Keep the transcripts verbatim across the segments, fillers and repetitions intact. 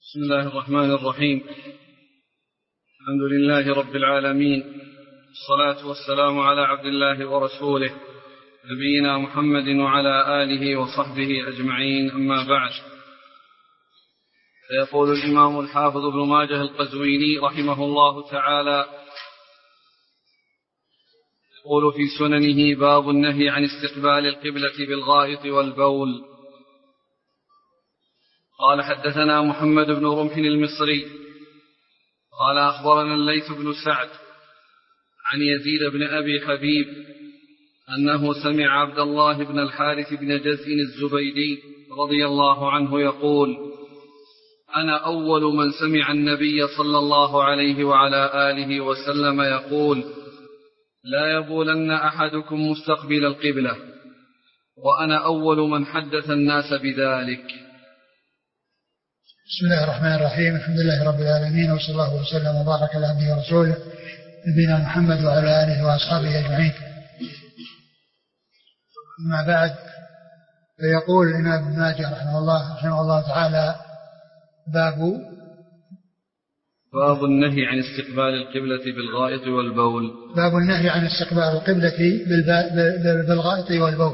بسم الله الرحمن الرحيم. الحمد لله رب العالمين، الصلاة والسلام على عبد الله ورسوله نبينا محمد وعلى آله وصحبه أجمعين، أما بعد. فيقول الإمام الحافظ ابن ماجه القزويني رحمه الله تعالى، يقول في سننه: باب النهي عن استقبال القبلة بالغائط والبول. قال: حدثنا محمد بن رمح المصري قال: أخبرنا الليث بن سعد عن يزيد بن أبي حبيب أنه سمع عبد الله بن الحارث بن جزء الزبيدي رضي الله عنه يقول: أنا أول من سمع النبي صلى الله عليه وعلى آله وسلم يقول: لا يبولن أحدكم مستقبل القبلة، وأنا أول من حدث الناس بذلك. بسم الله الرحمن الرحيم. الحمد لله رب العالمين، وصلى الله وسلم وبارك على عبده ورسوله نبينا محمد وعلى آله وأصحابه أجمعين. أما بعد، فيقول الإمام ابن ماجه رحمه الله رحمه الله تعالى: باب باب النهي عن استقبال القبلة بالغائط والبول. باب النهي عن استقبال القبلة بالغائط والبول،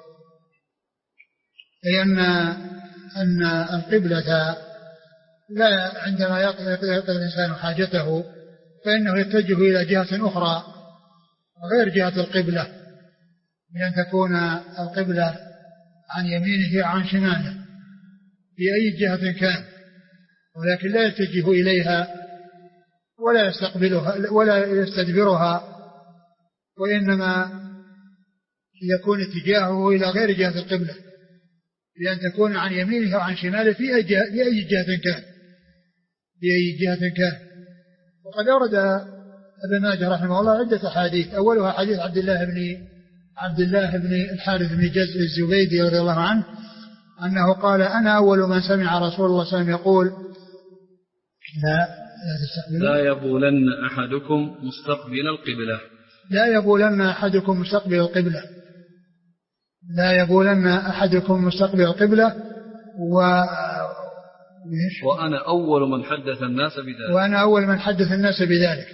أي أن أن القبلة لا عندما يقضي الإنسان حاجته فإنه يتجه إلى جهة أخرى غير جهة القبلة، بأن تكون القبلة عن يمينه وعن شماله في أي جهة كان، ولكن لا يتجه إليها ولا يستقبلها ولا يستدبرها، وإنما يكون اتجاهه إلى غير جهة القبلة، بأن تكون عن يمينه وعن شماله في أي جهة, في أي جهة كان في أي جهة كان. وقد أورد ابن ماجه رحمه الله عدة حديث، أولها حديث عبد الله بن عبد الله بن الحارث بن جزء الزبيدي رضي الله عنه أنه قال: أنا أول من سمع رسول الله صلى الله عليه وسلم يقول: لا لا يبولن أحدكم مستقبل القبلة لا يبولن أحدكم مستقبل القبلة لا يبولن أحدكم مستقبل القبلة و... وأنا أول من حدث الناس بذلك وأنا أول من حدث الناس بذلك.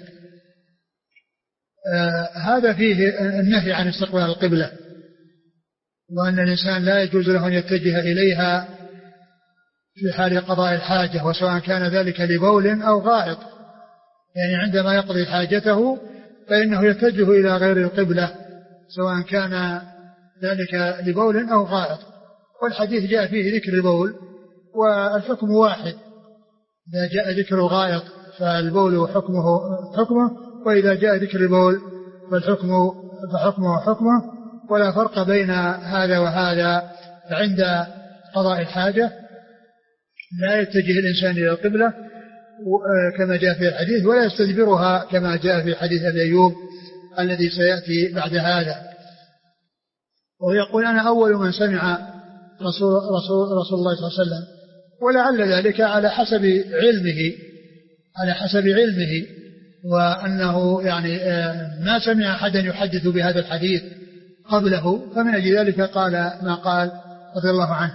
آه هذا فيه النهي عن استقبال القبلة، وأن الإنسان لا يجوز له أن يتجه إليها في حال قضاء الحاجة، وسواء كان ذلك لبول أو غائط، يعني عندما يقضي حاجته فإنه يتجه إلى غير القبلة سواء كان ذلك لبول أو غائط. والحديث جاء فيه ذكر البول والحكم واحد، إذا جاء ذكر الغائط فالبول حكمه حكمه، وإذا جاء ذكر البول فالحكم فحكمه حكمه، ولا فرق بين هذا وهذا. فعند قضاء الحاجة لا يتجه الإنسان إلى القبلة كما جاء في الحديث، ولا يستدبرها كما جاء في حديث أبي أيوب الذي سيأتي بعد هذا. ويقول: أنا أول من سمع رسول, رسول, رسول الله صلى الله عليه وسلم، ولعل ذلك على حسب علمه على حسب علمه وأنه يعني ما سمع أحدا يحدث بهذا الحديث قبله، فمن أجل ذلك قال ما قال رضي الله عنه.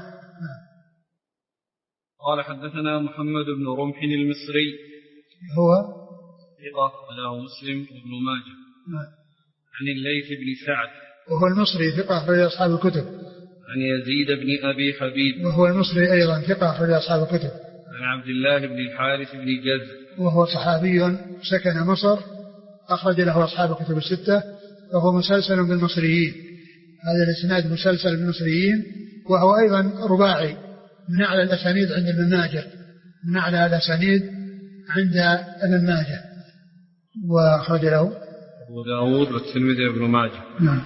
قال: حدثنا محمد بن رمح المصري هو ثقة له مسلم وابن ماجه عن الليث بن سعد وهو المصري ثقة أخرج أصحاب الكتب، عن يزيد بن أبي حبيب وهو المصري أيضا ثقة أخرج أصحاب الكتب، عن عبد الله بن الحارث بن جزء وهو صحابي سكن مصر أخرج له أصحاب الكتب الستة، وهو مسلسل بالمصريين. هذا الإسناد مسلسل بالمصريين، وهو أيضا رباعي من أعلى الأسانيد عند ابن ماجه من أعلى الأسانيد عند ابن ماجه وأخرج له أبو داود والترمذي وابن ماجه. نعم.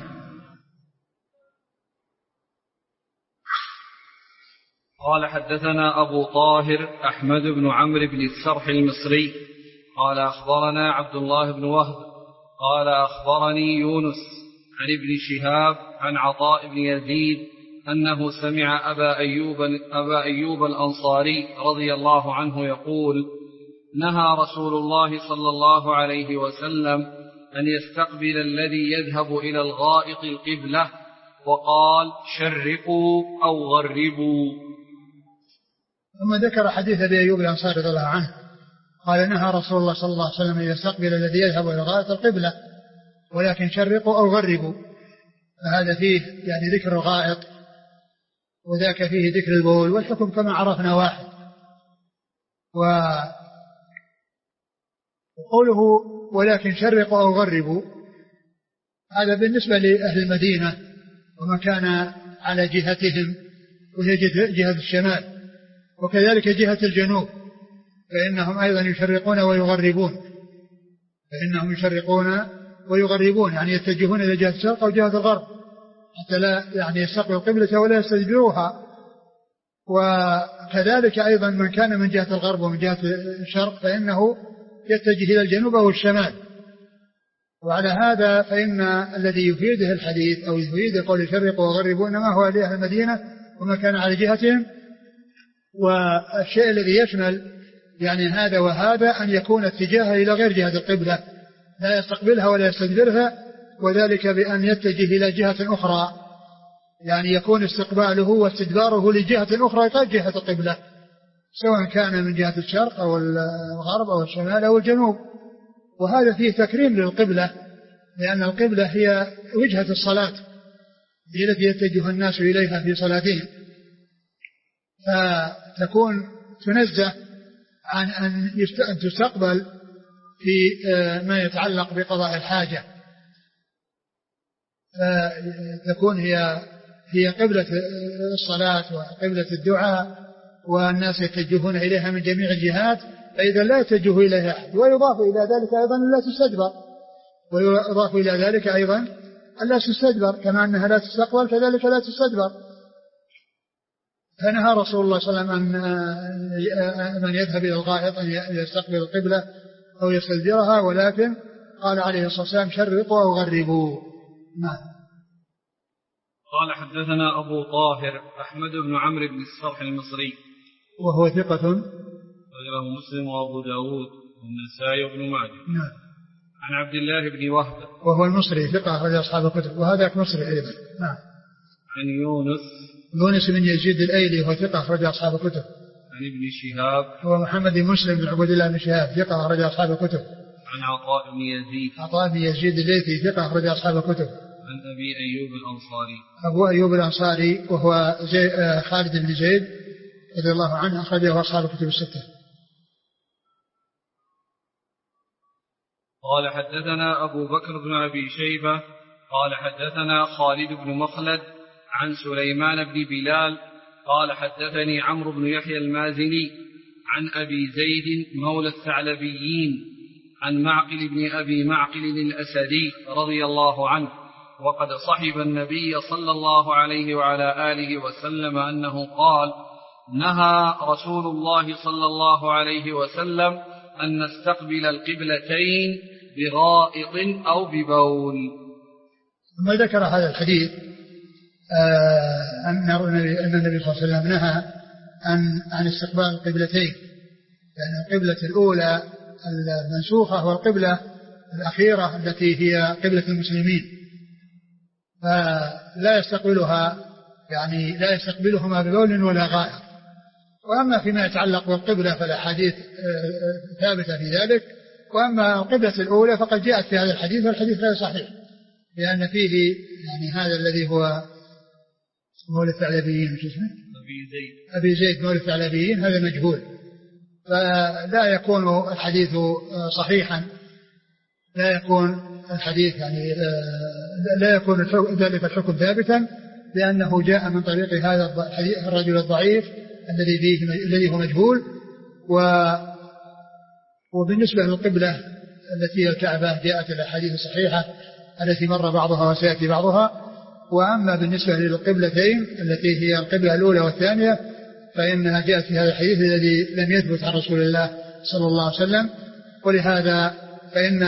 قال: حدثنا أبو طاهر أحمد بن عمرو بن السرح المصري قال: أخبرنا عبد الله بن وهب قال: أخبرني يونس عن ابن شهاب عن عطاء بن يزيد أنه سمع أبا أيوب, أبا أيوب الأنصاري رضي الله عنه يقول: نهى رسول الله صلى الله عليه وسلم أن يستقبل الذي يذهب إلى الغائط القبلة، وقال: شرقوا أو غربوا. ثم ذكر حديث أبي أيوب الأنصاري رضي الله عنه قال نهى رسول الله صلى الله عليه وسلم أن يستقبل الذي يذهب إلى الغائط القبلة ولكن شرقوا أو غربوا. فهذا فيه يعني ذكر الغائط وذاك فيه ذكر البول، والحكم كما عرفنا واحد. وقوله ولكن شرقوا أو غربوا هذا بالنسبة لأهل المدينة وما كان على جهتهم وهي جهة الشمال، وكذلك جهة الجنوب فإنهم أيضا يشرقون ويغربون فإنهم يشرقون ويغربون يعني يتجهون إلى جهة الشرق أو جهة الغرب حتى لا يعني يستقبلوا القبلة ولا يستدبروها. وكذلك أيضا من كان من جهة الغرب ومن جهة الشرق فإنه يتجه إلى الجنوب أو الشمال. وعلى هذا فإن الذي يفيده الحديث أو يفيد قول يشرقوا ويغربوا إنما هو لأهل المدينة وما كان على جهتهم. والشيء الذي يشمل يعني هذا وهذا أن يكون اتجاهه إلى غير جهة القبلة لا يستقبلها ولا يستدبرها، وذلك بأن يتجه إلى جهة أخرى يعني يكون استقباله واستدباره لجهة أخرى غير جهة القبلة سواء كان من جهة الشرق أو الغرب أو الشمال أو الجنوب. وهذا فيه تكريم للقبلة لأن القبلة هي وجهة الصلاة هي التي يتجه الناس إليها في صلاتهم، فتكون تنزه عن أن تستقبل في ما يتعلق بقضاء الحاجة، فتكون هي هي قبلة الصلاة وقبلة الدعاء والناس يتجهون إليها من جميع الجهات، فإذا لا يتجه إليها أحد. ويضاف إلى ذلك أيضا لا تستدبر ويضاف إلى ذلك أيضا لا تستدبر كما أنها لا تستقبل كذلك لا تستدبر. فنهى رسول الله صلى الله عليه وسلم أن من يذهب إلى الغائط أن يستقبل القبلة أو يستدبرها، ولكن قال عليه الصلاة والسلام شرقوا أو غربوا. نعم. قال حدثنا أبو طاهر أحمد بن عمرو بن الصرح المصري وهو ثقة رجله مسلم وأبو داود والنسائي وابن ماجه. نعم. عن عبد الله بن وهب وهو المصري ثقة رجل أصحاب الكتب وهذا مصري أيضا. نعم. عن يونس يونس بن يزيد الأيلي وهو ثقة رجل أصحاب الكتب. عن ابن شهاب هو محمد بن مسلم بن عبد الله بن شهاب ثقة رجل أصحاب الكتب. عن عطاء بن يزيد عطاء بن يزيد الليثي ثقة رجل أصحاب الكتب. عن أبي أيوب الأنصاري أبو أيوب الأنصاري وهو زي خالد بن زيد رضي الله عنه أخرجه أصحاب الكتب الستة. قال حدثنا أبو بكر بن أبي شيبة قال حدثنا خالد بن مخلد عن سليمان بن بلال قال حدثني عمرو بن يحيى المازني عن أبي زيد مولى الثعلبيين عن معقل بن أبي معقل الأسدي رضي الله عنه وقد صحب النبي صلى الله عليه وعلى آله وسلم أنه قال نهى رسول الله صلى الله عليه وسلم أن نستقبل القبلتين بغائط أو ببول. ثم ذكر هذا الحديث آه أن النبي صلى الله عليه وسلم نهى عن, عن استقبال القبلتين، لأن القبلة الأولى المنسوخة والقبلة الأخيرة التي هي قبلة المسلمين، فلا يستقبلها يعني لا يستقبلهما ببول ولا غائط. وأما فيما يتعلق بالقبلة فالأحاديث ثابتة في ذلك، وأما القبلة الأولى فقد جاءت في هذا الحديث والحديث غير صحيح لأن فيه يعني هذا الذي هو مولى الثعلبيين أبي زيد أبي زيد مولى الثعلبيين هذا مجهول، فلا يكون الحديث صحيحا، لا يكون الحديث يعني لا يكون ذلك الحكم ثابتا لأنه جاء من طريق هذا الرجل الضعيف الذي فيه الذي هو مجهول. و وبالنسبة للقبلة التي هي الكعبة جاءت الأحاديث الصحيحة التي مر بعضها وسيأتي بعضها. وأما بالنسبة للقبلتين التي هي القبلة الأولى والثانية فإنها جاءت في هذا الحديث الذي لم يثبت عن رسول الله صلى الله عليه وسلم، ولهذا فإن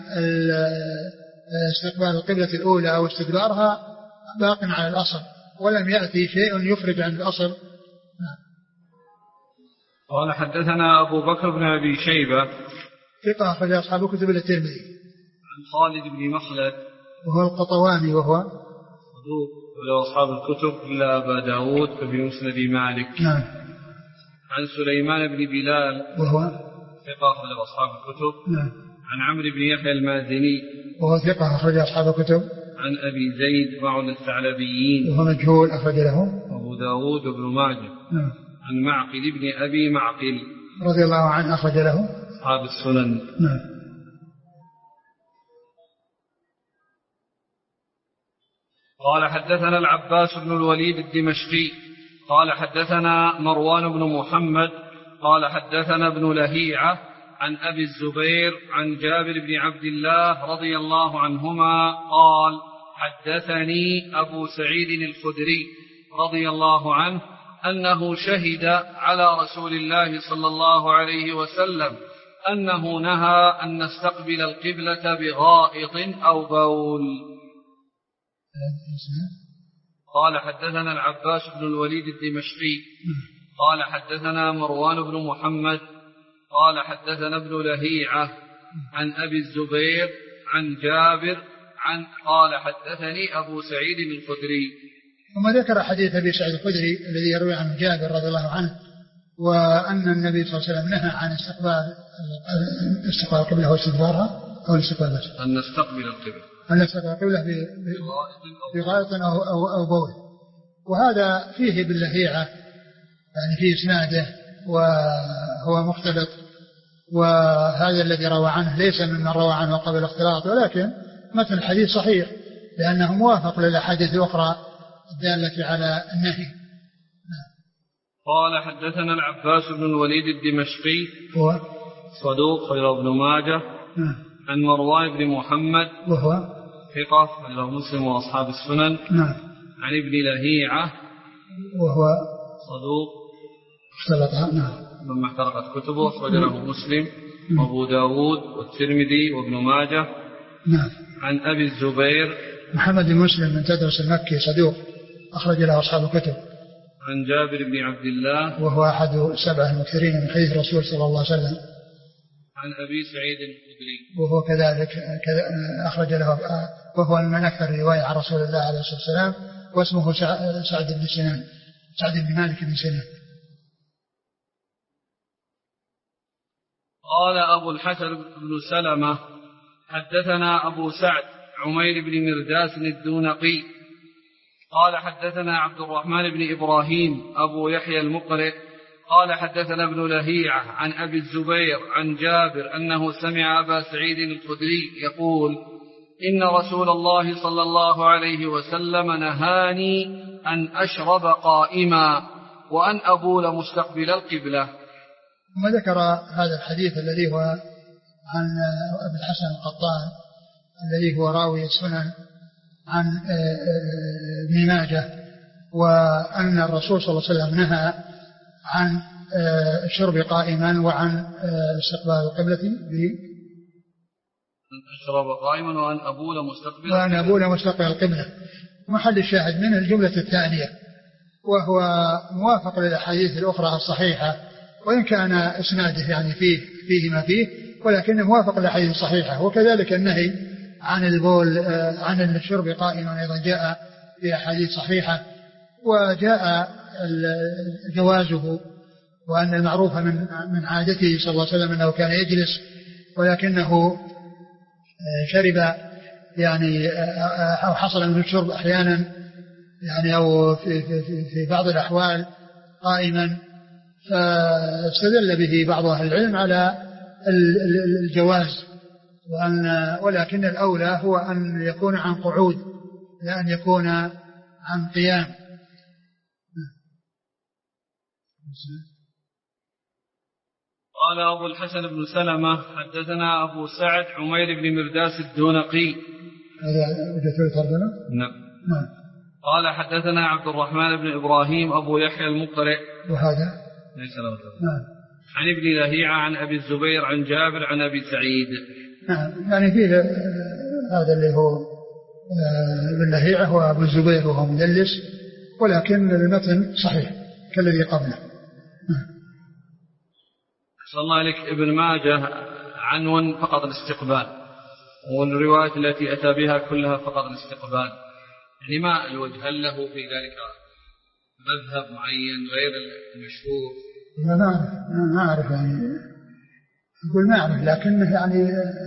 استقبال القبلة الأولى أو استدبارها باق على الأصل ولم يأتي شيء يخرج عن الأصل. قال حدثنا أبو بكر بن أبي شيبة ثقة أخرج أصحاب كتب الترمذي. عن خالد بن مخلد وهو القطواني وهو صدوق وله أصحاب الكتب إلا أبا داود في مسند مالك. نعم. عن سليمان بن بلال وهو ثقة أخرج أصحاب الكتب. نعم. عن عمرو بن يحيى المازني وهو ثقة أخرج أصحاب الكتب. عن أبي زيد مولى الثعلبيين وهو مجهول أخرج له أبو داود وابن ماجه. نعم. عن معقل بن أبي معقل رضي الله عنه أخرج له أصحاب السنن. نعم. قال حدثنا العباس بن الوليد الدمشقي قال حدثنا مروان بن محمد قال حدثنا ابن لهيعة عن أبي الزبير عن جابر بن عبد الله رضي الله عنهما قال حدثني أبو سعيد الخدري رضي الله عنه أنه شهد على رسول الله صلى الله عليه وسلم أنه نهى أن نستقبل القبلة بغائط أو بول. قال حدثنا العباس بن الوليد الدمشقي قال حدثنا مروان بن محمد قال حدثنا ابن لهيعة عن أبي الزبير عن جابر عن قال حدثني أبو سعيد الخدري. ثم ذكر حديث أبي سعيد الخدري الذي يروي عن جابر رضي الله عنه وأن النبي صلى الله عليه وسلم نهى عن استقبال استقبال القبلة واستدبارها أو الاستقبال بس أن نستقبل القبلة أن نستقبل القبلة بغائط أو, أو, أو بول. وهذا فيه باللهيعة يعني فيه إسناده وهو مختلط وهذا الذي روى عنه ليس ممن روى عنه قبل الاختلاط ولكن متن الحديث صحيح لأنه موافق للأحاديث الأخرى الدالة على النهي. قال حدثنا العباس بن الوليد الدمشقي هو صدوق خير ابن ماجه عن مروان بن محمد وهو ثقة خير مسلم وأصحاب السنن نعم. عن ابن لهيعة وهو صدوق اختلط نعم مما احترقت كتبه أخرج له مسلم وأبو داود والترمذي وابن ماجه نعم. عن أبي الزبير محمد بن مسلم من تدرس المكي صدوق أخرج له أصحاب الكتب. عن جابر بن عبد الله وهو أحد السبعة المكثرين من حديث الرسول صلى الله عليه وسلم. عن أبي سعيد الخدري وهو كذلك أخرج له وهو من أكثر رواية عن رسول الله عليه الصلاة والسلام واسمه سعد بن سنان سعد بن مالك بن سنان. قال أبو الحسن بن سلمة حدثنا أبو سعد عمير بن مرداس الدونقي قال حدثنا عبد الرحمن بن إبراهيم أبو يحيى المقرئ قال حدثنا ابن لهيعة عن أبي الزبير عن جابر أنه سمع أبا سعيد الخدري يقول إن رسول الله صلى الله عليه وسلم نهاني أن أشرب قائما وأن أبول مستقبل القبلة. ثم ذكر هذا الحديث الذي هو عن أبي الحسن القطان الذي هو راوي السنن عن ابن ماجه وأن الرسول صلى الله عليه وسلم نهى عن الشرب قائما وعن استقبال القبلة أن أشرب قائما وأن أبول مستقبل وأن أبول مستقبل القبلة. محل الشاهد منه الجملة الثانية وهو موافق للأحاديث الأخرى الصحيحة وإن كان إسناده يعني فيه فيه ما فيه ولكنه موافق للأحاديث الصحيحة. وكذلك النهي عن البول عن الشرب قائما أيضا جاء في أحاديث صحيحة وجاء جوازه وأن المعروف من من عادته صلى الله عليه وسلم أنه كان يجلس ولكنه شرب يعني أو حصل من الشرب أحيانا يعني أو في, في, في بعض الأحوال قائما فاستدل به بعض أهل العلم على الجواز وأن ولكن الأولى هو أن يكون عن قعود لا أن يكون عن قيام. قال أبو الحسن بن سلمة حدثنا أبو سعد عمير بن مرداس الدونقي هذا وجدته ترجمة؟ نعم. نعم. قال حدثنا عبد الرحمن بن إبراهيم أبو يحيى المقرئ وهذا ليس له ترجمة. نعم. عن ابن لهيعة عن أبي الزبير عن جابر عن أبي سعيد. نعم يعني فيه هذا اللي هو ابن لهيعة هو أبو الزبير وهو مدلس ولكن المتن صحيح كالذي قبله. صلى الله عليك ابن ماجه عنون فقط الاستقبال والروايات التي أتى بها كلها فقط الاستقبال يعني ما الوجه هل له في ذلك مذهب معين غير المشهور ما ما أعرف يعني، أقول ما أعرف، لكنه يعني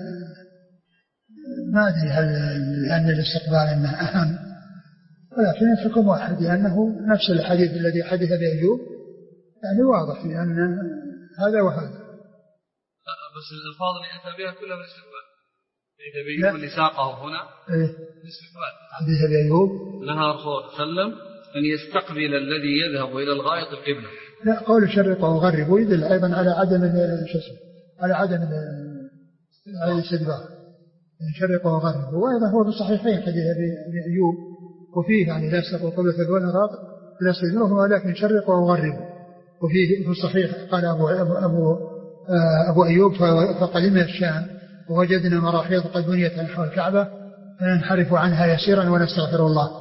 ما أدري هل لأن الاستقبال إنه أهم، ولكن الحكم واحد، لأنه نفس الحديث الذي حدث بأيوب يعني واضح، لأن هذا وهذا. بس الألفاظ اللي أتى بها كلها بالاستقبال، حديث بأيوب اللي ساقه هنا إيه؟ بالاستقبال. حديث بأيوب نهى رسول الله صلى الله عليه وسلم أن يستقبل الذي يذهب إلى الغائط القبلة. لا، قول شرق وغرب ويدل أيضا على عدم الشسم، على عدم الاستدبار، شرق وغرب. وأيضا هو في الصحيحين حديث بأيوب، وفيه يعني لا يستقبل قبلة ولا غائط لا يستدبره، ولكن شرق وغرب. وفيه في الصحيح قال أبو, أبو, أبو, أبو أيوب فقدمنا الشام ووجدنا مراحيض قد بنيت نحو الكعبة فننحرف عنها يسيرا ونستغفر الله.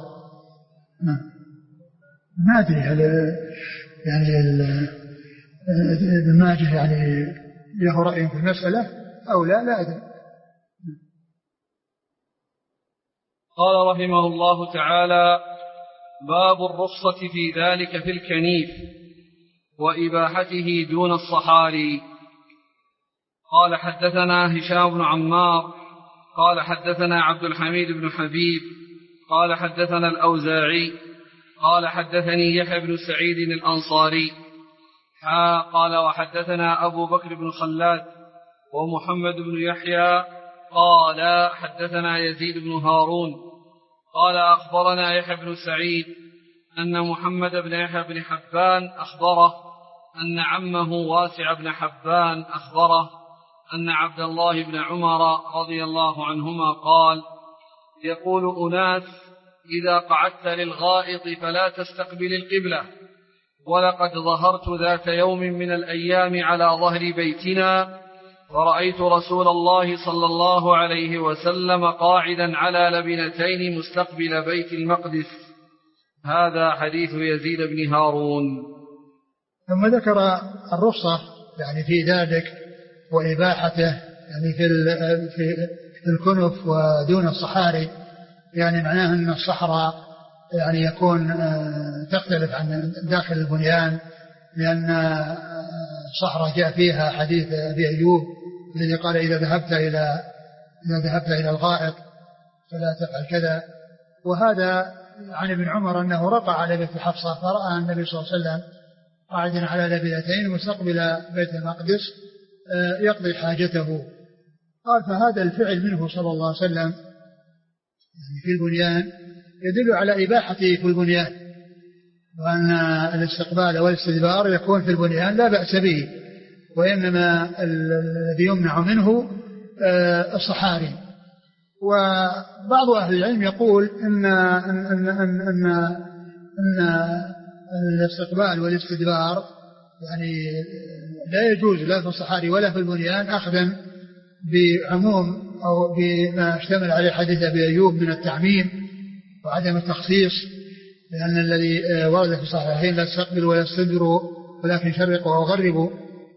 ما أدري هل يعني ابن ماجه يعني له رأي في المسألة أو لا، لا أدري. قال رحمه الله تعالى: باب الرخصة في ذلك في الكنيف وإباحته دون الصحاري. قال حدثنا هشام بن عمار قال حدثنا عبد الحميد بن حبيب قال حدثنا الأوزاعي قال حدثني يحيى بن سعيد الأنصاري حا قال وحدثنا أبو بكر بن خلاد ومحمد بن يحيى قال حدثنا يزيد بن هارون قال أخبرنا يحيى بن سعيد أن محمد بن يحيى بن حبان أخبره أن عمه واسع بن حبان أخبره أن عبد الله بن عمر رضي الله عنهما قال: يقول أناس: إذا قعدت للغائط فلا تستقبل القبلة، ولقد ظهرت ذات يوم من الأيام على ظهر بيتنا فرأيت رسول الله صلى الله عليه وسلم قاعدا على لبنتين مستقبل بيت المقدس. هذا حديث يزيد بن هارون. ثم ذكر الرخصة يعني في ذلك وإباحته يعني في في الكنف ودون الصحاري، يعني معناه أن الصحراء يعني يكون تختلف عن داخل البنيان، لأن الصحراء جاء فيها حديث أبي أيوب الذي قال: إذا ذهبت إلى إذا ذهبت إلى الغائط فلا تفعل كذا. وهذا عن ابن عمر أنه رقى على بيت حفصة فرأى النبي صلى الله عليه وسلم قاعدا على لبنتين مستقبل بيت المقدس يقضي حاجته. قال: فهذا الفعل منه صلى الله عليه وسلم يعني في البنيان يدل على إباحته في البنيان، وأن الاستقبال والاستدبار يكون في البنيان لا بأس به، وإنما الذي يمنع منه الصحاري. وبعض أهل العلم يقول إن, أن, أن, أن, أن, أن الاستقبال والاستدبار يعني لا يجوز لا في الصحاري ولا في البنيان، أخذا بعموم أو بما اشتمل عليه حديث أبي أيوب من التعميم وعدم التخصيص، لأن الذي ورد في الصحيحين: لا تستقبل ولا تستدبروا ولكن شرقوا أو غربوا.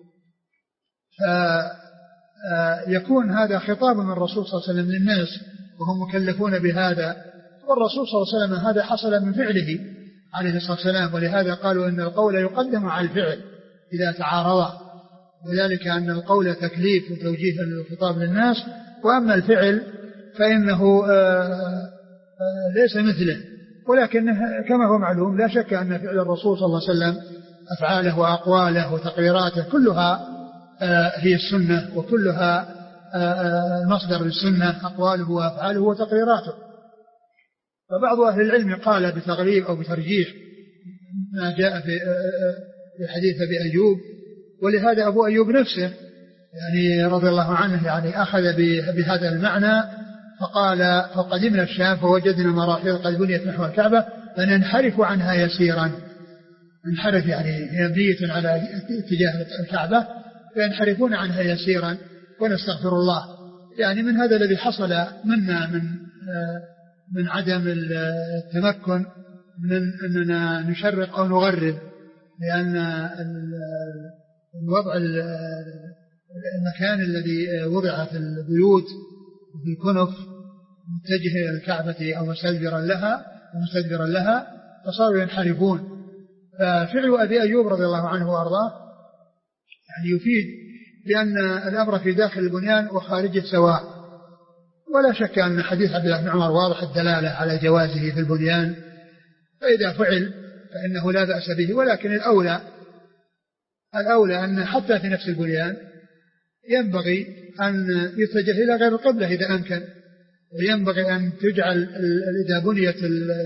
فيكون هذا خطاب من الرسول صلى الله عليه وسلم للناس وهم مكلفون بهذا، والرسول صلى الله عليه وسلم هذا حصل من فعله عليه الصلاة والسلام، ولهذا قالوا إن القول يقدم على الفعل إذا تعارضا، وذلك أن القول تكليف وتوجيه الخطاب للناس، وأما الفعل فإنه ليس مثله. ولكن كما هو معلوم لا شك أن فعل الرسول صلى الله عليه وسلم أفعاله وأقواله وتقريراته كلها هي السنة، وكلها المصدر للسنة أقواله وأفعاله وتقريراته. فبعض أهل العلم قال بتغليب أو بترجيح ما جاء في حديث أبي أيوب، ولهذا أبو أيوب نفسه يعني رضي الله عنه يعني أخذ بهذا المعنى فقال: فقدمنا الشام فوجدنا مراحيض قد بنيت نحو الكعبة فننحرف عنها يسيرا. انحرف يعني مبنية على اتجاه الكعبة فينحرفون عنها يسيرا ونستغفر الله. يعني من هذا الذي حصل منا من من عدم التمكن من أننا نشرق أو نغرب، لأن الوضع المكان الذي وضع في البيوت وفي الكنف متجه إلى الكعبة أو مستدبرا لها ومستدبرا لها فصاروا ينحرفون. ففعل أبي أيوب رضي الله عنه وأرضاه يعني يفيد بأن الأمر في داخل البنيان وخارجه سواء. ولا شك أن حديث عبد الله بن عمر واضح الدلالة على جوازه في البنيان، فإذا فعل فإنه لا بأس به. ولكن الأولى الأولى أن حتى في نفس البنيان ينبغي أن يتجه إلى غير القبلة إذا أمكن، وينبغي أن تجعل إذا بنيت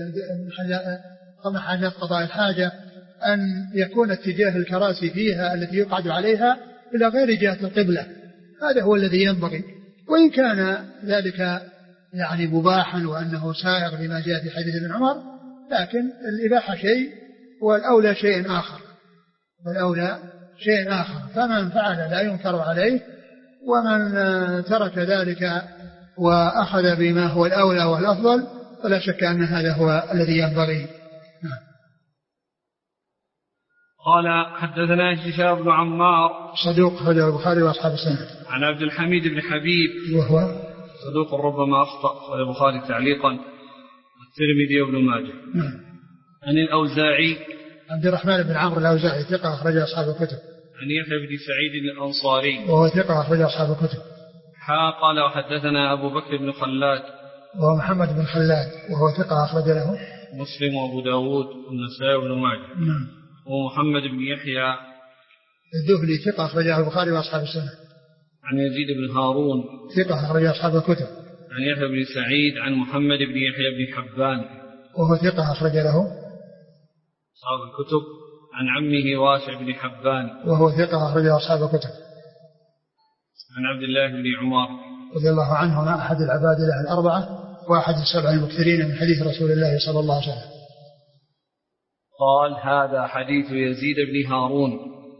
محلات قضاء الحاجة أن يكون اتجاه الكراسي فيها التي يقعد عليها إلى غير جهة القبلة. هذا هو الذي ينبغي، وإن كان ذلك يعني مباحا وأنه سائغ لما جاء في حديث ابن عمر، لكن الإباحة شيء والأولى شيء آخر والأولى شيء آخر. فمن فعل لا ينكر عليه، ومن ترك ذلك وأخذ بما هو الأولى والأفضل فلا شك أن هذا هو الذي ينبغي. قال حدثنا هشام بن عمار صدوق أخرجه البخاري وأصحاب السنة. عن عبد الحميد بن حبيب وهو صدوق ربما أخطأ، البخاري تعليقا والترمذي وابن ماجه. عن الأوزاعي عبد الرحمن بن عمرو الأوزاعي ثقة أخرج أصحاب الكتب. عن يحيى بن سعيد الأنصاري وهو ثقة أخرج أصحاب الكتب. حا قال وحدثنا أبو بكر بن خلاد وهو محمد بن خلاد وهو ثقة أخرج له مسلم وأبو داود والنسائي وابن ماجه. نعم. ومحمد بن يحيى الذهلي ثقة أخرجه البخاري وأصحاب السنة. عن يزيد بن هارون ثقة أخرج أصحاب الكتب. عن يحيى بن سعيد عن محمد بن يحيى بن حبان وهو ثقة أخرج له أصحاب الكتب. عن عمه واسع بن حبان وهو ثقة أخرج أصحاب الكتب. عن عبد الله بن عمر رضي الله عنهما أحد العباد له الأربعة وأحد السبع المكثرين من حديث رسول الله صلى الله عليه وسلم. قال هذا حديث يزيد بن هارون.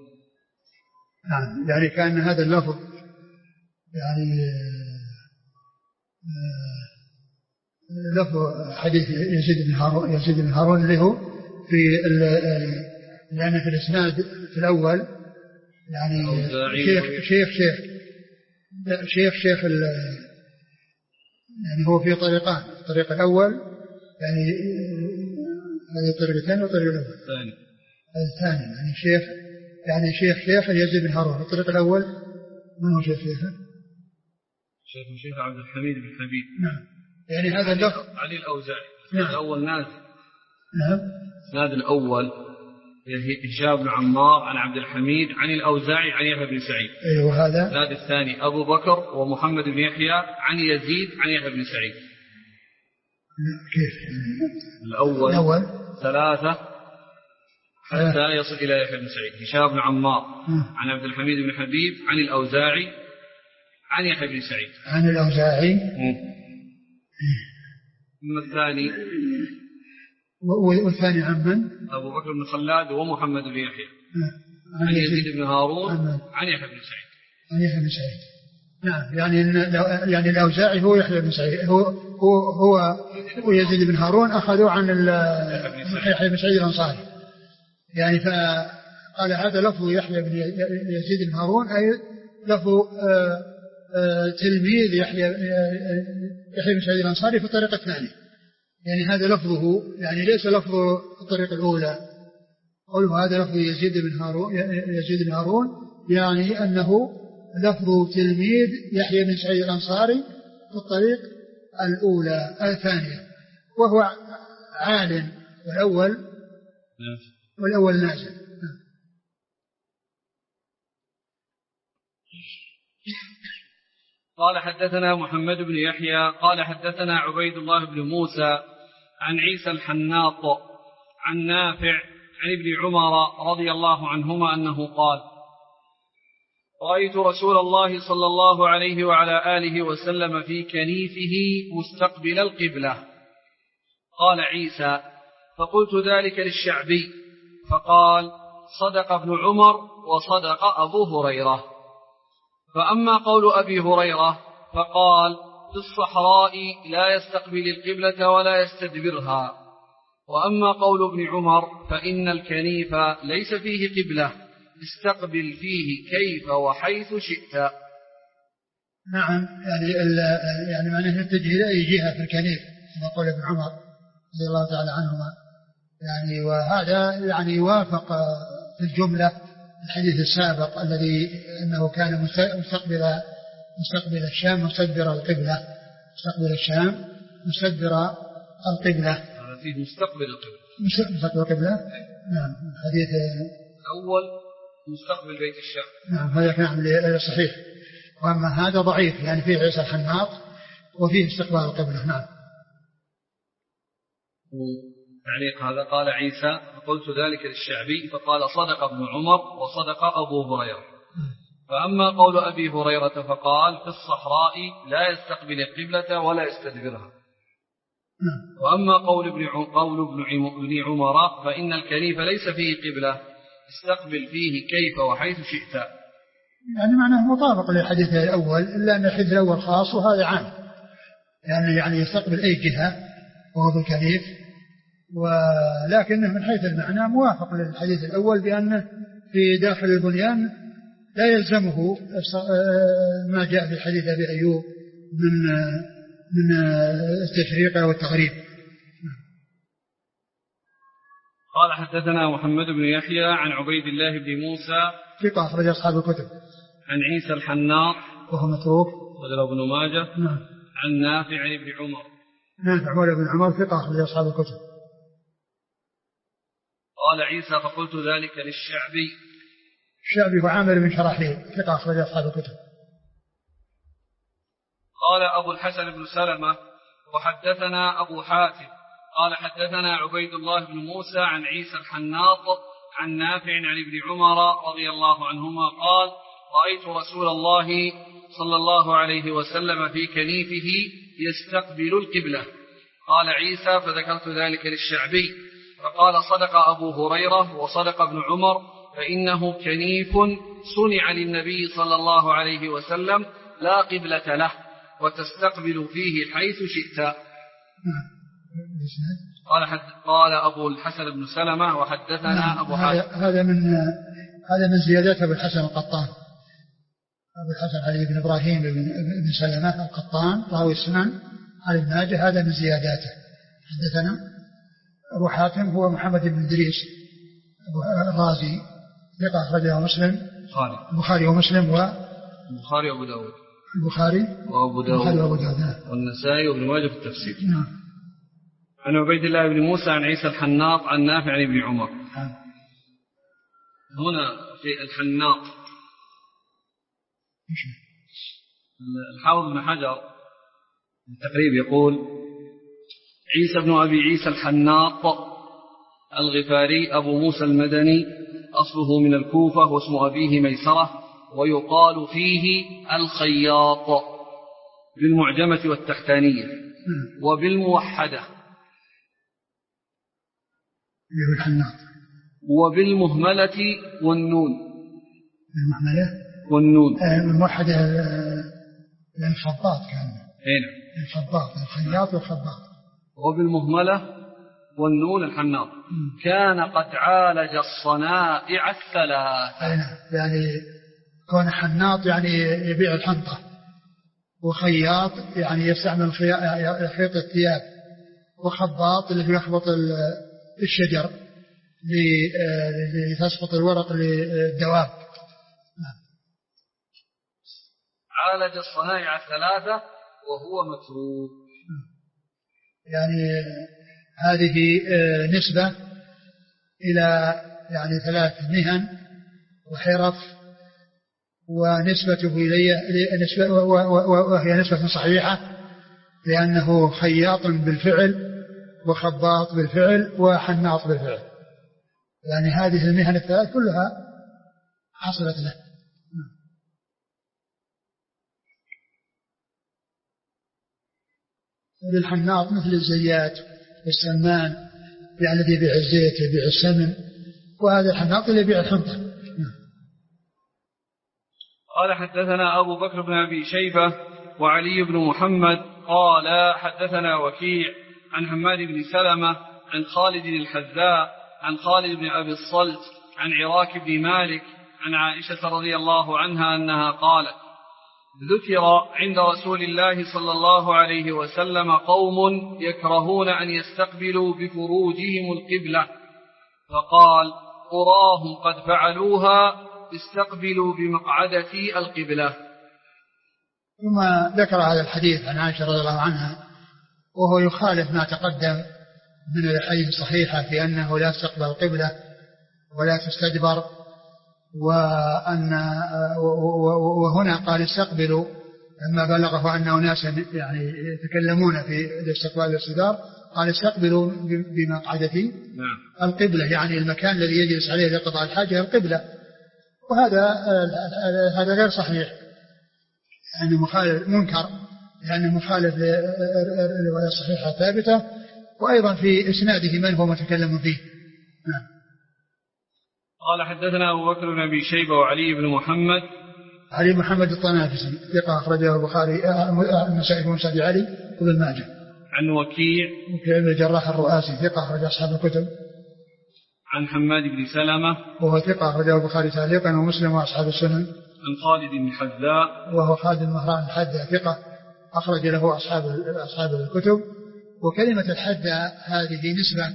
نعم، يعني كأن هذا اللفظ يعني لفظ حديث يزيد بن هارون يزيد بن هارون اللي هو في لأن في الإسناد في الأول يعني شيخ شيخ شيخ شيخ شيخ يعني هو في طريقان. الطريق الأول يعني هذه الطريقتين والطريق الأول الثاني الثاني يعني شيخ يعني شيخ شيخ يزيد بن هارون. الطريق الأول من هو شيخ شيخ شيخ شيخ عبد الحميد بن حبيب. نعم، يعني هذا اللفظ علي الأوزاعي. نعم. الأول نازل. نعم. الإسناد الأول هشام بن عمار عن عبد الحميد عن الأوزاعي عن يحيى بن سعيد. أيوة وهذا. الإسناد الثاني أبو بكر ومحمد بن يحيى عن يزيد عن يحيى بن سعيد. كيف؟ الأول, الأول ثلاثة حتى آه. يصل إلى يحيى بن سعيد. هشام بن عمار آه. عن عبد الحميد بن حبيب عن الأوزاعي عن يحيى بن سعيد. عن الأوزاعي. ثم الثاني والثاني عن من؟ أبو بكر بن خلاد ومحمد بن يحيى. آه. عن يزيد بن هارون عن, عن يحيى بن سعيد. عن يحيى بن سعيد. نعم، يعني يعني الأوزاعي هو يحيى بن سعيد هو هو هو ويزيد بن هارون أخذوا عن يحيى بن سعيد الأنصاري. يعني فقال هذا لفظ يحيى بن يزيد بن هارون أي لفظ آه آه تلميذ يحيى يحيى بن سعيد الأنصاري في الطريقة الثانية. يعني هذا لفظه يعني ليس لفظ الطريقة الأولى. قوله هذا لفظ يزيد بن هارون يزيد بن هارون يعني أنه لفظ تلميذ يحيى بن سعيد الأنصاري في الطريق الأولى الثانية، وهو عالٍ والأول والأول نازل. قال حدثنا محمد بن يحيى قال حدثنا عبيد الله بن موسى عن عيسى الحناط عن نافع عن ابن عمر رضي الله عنهما أنه قال رأيت رسول الله صلى الله عليه وعلى آله وسلم في كنيفه مستقبل القبلة. قال عيسى فقلت ذلك للشعبي فقال صدق ابن عمر وصدق أبو هريرة. فأما قول أبي هريرة فقال في الصحراء لا يستقبل القبلة ولا يستدبرها. وأما قول ابن عمر فإن الكنيف ليس فيه قبلة استقبل فيه كيف وحيث شئت. نعم، يعني يعني معناه يتجه إلى أي جهة في الكنيف كما قول ابن عمر رضي الله تعالى عنهما. يعني وهذا يعني يوافق في الجملة الحديث السابق الذي أنه كان مستقبل مستقبل الشام مستدبر القبلة مستقبل الشام مستدبر القبلة. هذا فيه مستقبل القبلة. مستقبل القبلة. نعم. الحديث الأول مستقبل بيت الشام. نعم هذا كان صحيح. وأما هذا ضعيف يعني فيه عيسى الحناط وفيه استقبال القبلة. نعم. تعليق هذا قال عيسى فقلت ذلك للشعبي فقال صدق ابن عمر وصدق أبو هريرة. فأما قول أبي هريرة فقال في الصحراء لا يستقبل القبلة ولا يستدبرها. وأما قول ابن قول ابن عمر فإن الكنيف ليس فيه قبلة استقبل فيه كيف وحيث شئت. يعني معناه مطابق للحديث الأول إلا أن الحديث الأول خاص وهذا عام يعني يعني يستقبل أي جهة وهو في الكنيف ولكنه من حيث المعنى موافق للحديث الأول بأنه في داخل البنيان لا يلزمه ما جاء في حديث أبي أيوب من من التشريق والتغريب. قال حدثنا محمد بن يحيى عن عبيد الله بن موسى ثقة أخرج أصحاب الكتب. عن عيسى الحناط وهو متروك وله ابن ماجه. نعم. عن نافع عن ابن عمر. نافع مولى بن عمر ثقة أخرج أصحاب الكتب. قال عيسى فقلت ذلك للشعبي. الشعبي وعامر بن شراحيل ثقة أخرج أصحاب الكتب. قال أبو الحسن بن سلمة وحدثنا أبو حاتم قال حدثنا عبيد الله بن موسى عن عيسى الحناط عن نافع عن ابن عمر رضي الله عنهما قال رأيت رسول الله صلى الله عليه وسلم في كنيفه يستقبل القبلة. قال عيسى فذكرت ذلك للشعبي فقال صدق أبو هريرة وصدق ابن عمر فإنه كنيف صنع للنبي صلى الله عليه وسلم لا قبلة له وتستقبل فيه حيث شئت. قال حد قال أبو الحسن بن سلمة وحدثنا أبو حاتم. هذا من هذا من زيادات أبو الحسن القطان. أبو الحسن علي بن إبراهيم بن سلمة القطان راوي السنن على ابن ماجه هذا من زياداته. حدثنا أبو حاتم هو محمد بن إدريس الرازي ثقة أخرجه مسلم البخاري ومسلم والبخاري وأبو داود البخاري وأبو داود والنسائي وابن ماجه في التفسير. نعم. عن عبيد الله بن موسى عن عيسى الحناط عن نافع عن ابن عمر. نعم. هنا في الحناط الحافظ بن حجر التقريب يقول عيسى بن أبي عيسى الحناط الغفاري أبو موسى المدني أصله من الكوفة واسم أبيه ميسرة ويقال فيه الخياط بالمعجمة والتحتانية وبالموحدة وبالمهملة والنون. المهملة والنون الموحدة الخطاط كان هنا الخطاط الخياط والخطاط. وبالمهملة والنون الحناط. كان قد عالج الصنائع الثلاث. يعني كون حناط يعني يبيع الحنطة وخياط يعني يستعمل خيط الثياب وخباط اللي يخبط الشجر لتسقط الورق للدواب. عالج الصنائع الثلاثة وهو متروك. يعني هذه نسبة إلى يعني ثلاث مهن وحرف ونسبته إليه وهي نسبة صحيحة لأنه خياط بالفعل وخباط بالفعل وحناط بالفعل. يعني هذه المهن الثلاث كلها حصلت له. الحناط مثل الزيات والسمان يعني الذي يبيع الزيت يبيع السمن وهذا الحناط اللي يبيع الحنطة. قال حدثنا أبو بكر بن أبي شيبة وعلي بن محمد قال حدثنا وكيع عن حماد بن سلمة عن خالد الحذاء عن خالد بن أبي الصلت عن عراك بن مالك عن عائشة رضي الله عنها أنها قالت ذكر عند رسول الله صلى الله عليه وسلم قوم يكرهون أن يستقبلوا بفروجهم القبلة فقال أراهم قد فعلوها استقبلوا بمقعدتي القبلة. ثم ذكر هذا الحديث عن عائشة رضي الله عنها وهو يخالف ما تقدم من الحديث الصحيحة في أنه لا تستقبل القبلة ولا تستدبر، وأن وهنا قال استقبلوا لما بلغه أن أناسا يعني يتكلمون في الاستقبال والاستدار قال استقبلوا بمقعدتي القبلة، يعني المكان الذي يجلس عليه لقضاء الحاجة القبلة. وهذا هذا غير صحيح، يعني مخالف منكر لأنه مخالف للرواية الصحيحة الثابتة، وأيضا في إسناده من هو متكلم فيه. نعم. قال حدثنا أبو بكر بن أبي شيبة وعلي بن محمد. علي محمد الطنافسي ثقة أخرجه البخاري النسائي في مسند علي وابن ماجه. عن وكيع وكيع بن الجراح الرؤاسي ثقة أخرج أصحاب الكتب. عن حماد بن سلمة وهو ثقة أخرجه البخاري تعليقا ومسلم وأصحاب السنن. عن خالد بن حذاء وهو خالد بن مهران الحذاء ثقة أخرج له أصحاب أصحاب الكتب. وكلمة الحذاء هذه نسبة،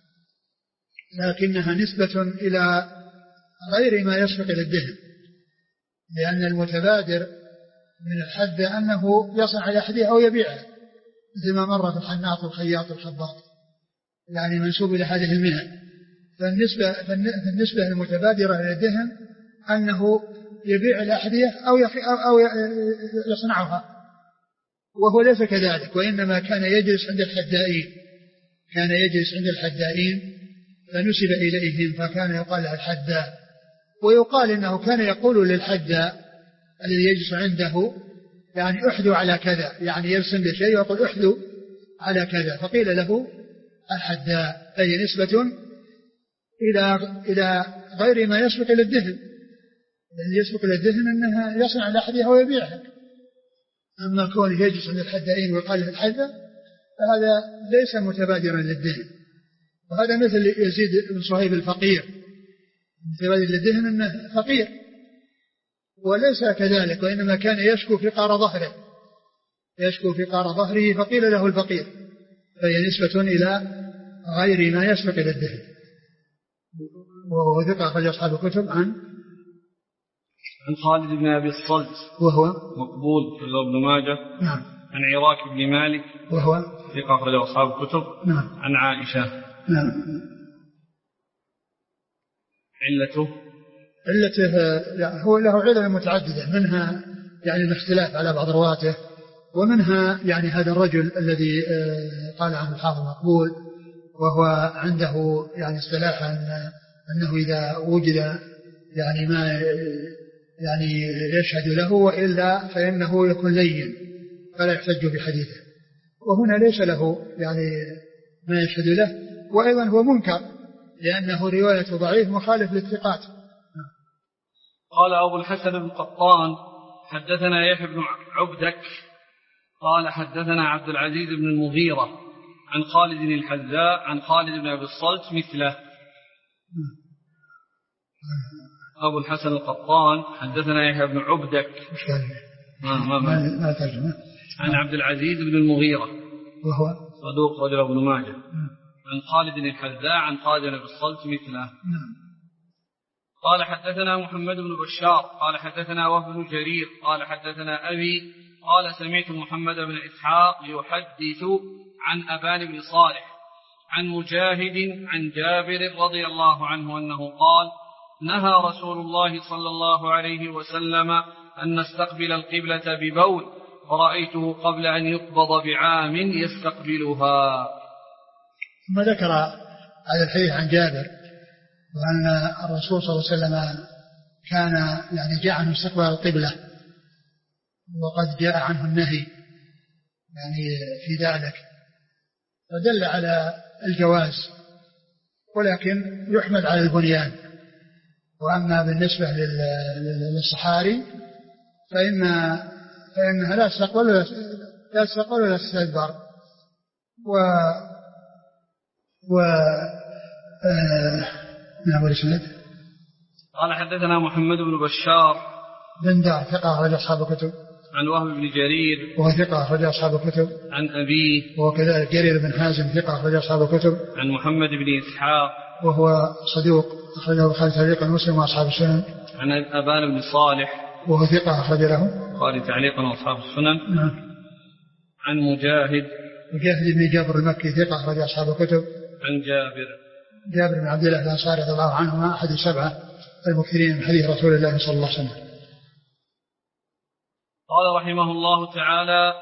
لكنها نسبة إلى غير ما يسبق إلى الدهن، لأن المتبادر من الحذاء أنه يصنع الأحذية أو يبيعها، مثل ما مر في الحناط والخياط والخباط، يعني منسوب إلى هذه المهن. فالنسبة, فالنسبة المتبادرة إلى الدهن أنه يبيع الأحذية أو, أو يصنعها، وهو ليس كذلك، وإنما كان يجلس عند الحدائين كان يجلس عند الحدائين فنسب إليهم فكان يقال له الحداء. ويقال إنه كان يقول للحداء الذي يجلس عنده يعني احذوا على كذا، يعني يرسم بشيء ويقول احذوا على كذا، فقيل له الحداء، أي نسبة إلى إلى غير ما يسبق إلى الدهن. الذي يسبق إلى الدهن أنها يصنع الأحذية ويبيعها، أما كون يجلس عند الحدائين ويقال له الحداء فهذا ليس متبادرا للدهن. وهذا مثل يزيد بن صهيب الفقير، متبادر للدهن أنه فقير، وليس كذلك، وإنما كان يشكو فقار ظهره يشكو فقار ظهره فقيل له الفقير، فهي نسبة إلى غير ما يسبق إلى الدهن. وهو ثقة أخرج أصحاب الكتب. عن عن خالد بن أبي الصلت وهو مقبول في ابن ماجه. نعم. عن عراك بن مالك وهو ثقة أخرج أصحاب الكتب. نعم. عن عائشة. نعم. علته علته يعني هو له علل متعددة، منها يعني الاختلاف على بعض رواته، ومنها يعني هذا الرجل الذي قال عنه الحافظ مقبول، وهو عنده يعني اصطلاح أنه إذا وجد يعني ما يعني يشهد له وإلا فإنه يكون لين فلا يحتج بحديثه، وهنا ليس له يعني ما يشهد له، وأيضا هو منكر لأنه رواية ضعيف مخالف للثقات. قال أبو الحسن بن قطان حدثنا يحيى بن عبدك قال حدثنا عبد العزيز بن المغيرة عن خالد الحذاء عن خالد بن أبي الصلت مثله. أبو الحسن القطان حدثنا يحيى بن عبدك ما ما ما, ما ترجمه عن عبد العزيز بن المغيرة وهو صدوق رجل ابن ماجه عن خالد الحذاء عن خالد بن أبي الصلت مثله. قال حدثنا محمد بن بشار قال حدثنا وهب بن جرير قال حدثنا أبي قال سمعت محمد بن إسحاق يحدث عن أبان بن صالح عن مجاهد عن جابر رضي الله عنه أنه قال نهى رسول الله صلى الله عليه وسلم أن نستقبل القبلة ببول ورأيته قبل أن يقبض بعام يستقبلها. ثم ذكر هذا الحديث عن جابر وأن الرسول صلى الله عليه وسلم كان يعني جاء عنه استقبال القبلة وقد جاء عنه النهي يعني في ذلك، فدل على الجواز، ولكن يحمل على البنيان. وأما بالنسبة للصحاري فإن فإنها لا تستقبل لا تستقبل ولا تستدبر. و و آه نعم الاسناد. قال حدثنا محمد بن بشار بن دار ثقة أخرج أصحاب الكتب. عن وهب بن جرير وهو ثقة أخرج أصحاب الكتب. عن أبيه وهو كذلك جرير بن حازم ثقة أخرج أصحاب الكتب. عن محمد بن إسحاق وهو صدوق أخرجه البخاري تعليقا ومسلم وأصحاب السنن. عن أبان بن صالح وهو ثقة أخرج له البخاري تعليقا وأصحاب السنن. نعم. عن مجاهد مجاهد بن جابر المكي ثقة أخرج أصحاب الكتب. عن جابر جابر بن عبد الله الأنصاري رضي الله عنهما أحد السبعة المكثرين من حديث رسول الله صلى الله عليه وسلم. قال رحمه الله تعالى: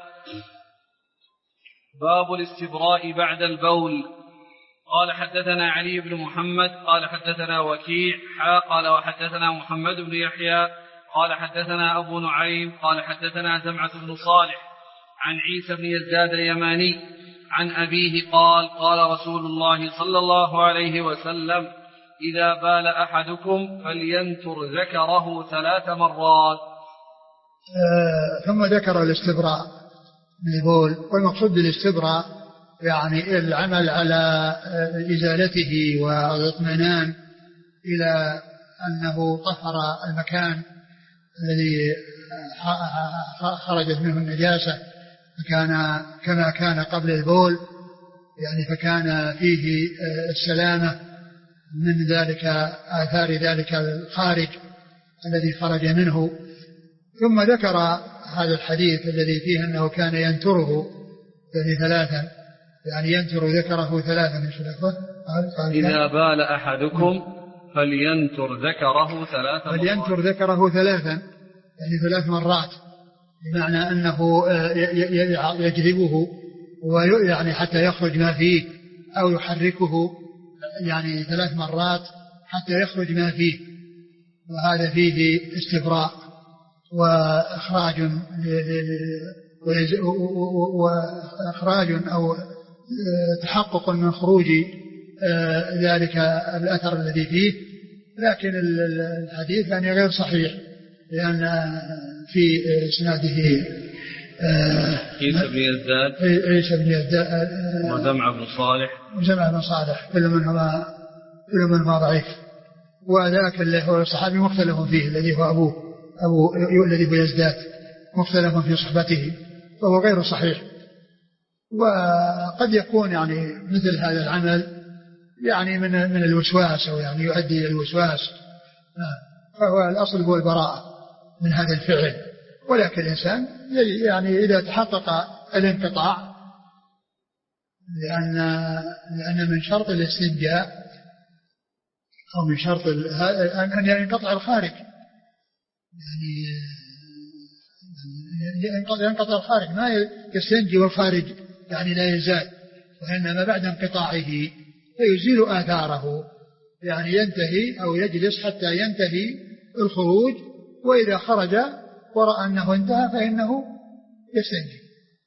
باب الاستبراء بعد البول. قال حدثنا علي بن محمد قال حدثنا وكيع حا قال وحدثنا محمد بن يحيى قال حدثنا أبو نعيم قال حدثنا زمعة بن صالح عن عيسى بن يزداد اليماني عن أبيه قال قال رسول الله صلى الله عليه وسلم: إذا بال أحدكم فلينتر ذكره ثلاث مرات. آه ثم ذكر الاستبراء من البول، والمقصود بالاستبراء يعني العمل على إزالته والاطمئنان إلى أنه طهر المكان الذي خرجت منه النجاسة، فكان كما كان قبل البول، يعني فكان فيه السلامة من ذلك آثار ذلك الخارج الذي خرج منه. ثم ذكر هذا الحديث الذي فيه أنه كان ينتره يعني ثلاثا، يعني ينتر ذكره ثلاثا. إذا بال أحدكم فلينتر ذكره ثلاثا فلينتر ذكره ثلاثا يعني ثلاث مرات، بمعنى أنه يجذبه ويعني حتى يخرج ما فيه، أو يحركه يعني ثلاث مرات حتى يخرج ما فيه، وهذا فيه استبراء وإخراج وإخراج أو تحقق من خروج ذلك الأثر الذي فيه. لكن الحديث يعني غير صحيح، لأن في إسناده عيسى بن يزداد عيسى بن يزداد وزمعة بن صالح وزمعة بن صالح كل منهما كل منهما ضعيف، وذاك اللي هو الصحابي مختلف فيه الذي هو أبوه أبو الذي هو يزداد مختلف في صحبته، فهو غير صحيح. وقد يكون يعني مثل هذا العمل يعني من من الوسواس، أو يعني يؤدي إلى الوسواس، فهو الأصل هو البراءة من هذا الفعل. ولكن الإنسان يعني إذا تحقق الانقطاع، لأن لأن من شرط الاستنجاء أو من شرط أن ينقطع الخارج، يعني ينقطع الخارج، ما يستنجي والخارج يعني لا يزال، وإنما بعد انقطاعه فيزيل آثاره، يعني ينتهي أو يجلس حتى ينتهي الخروج، وإذا خرج ورأى أنه انتهى فإنه يستنجي.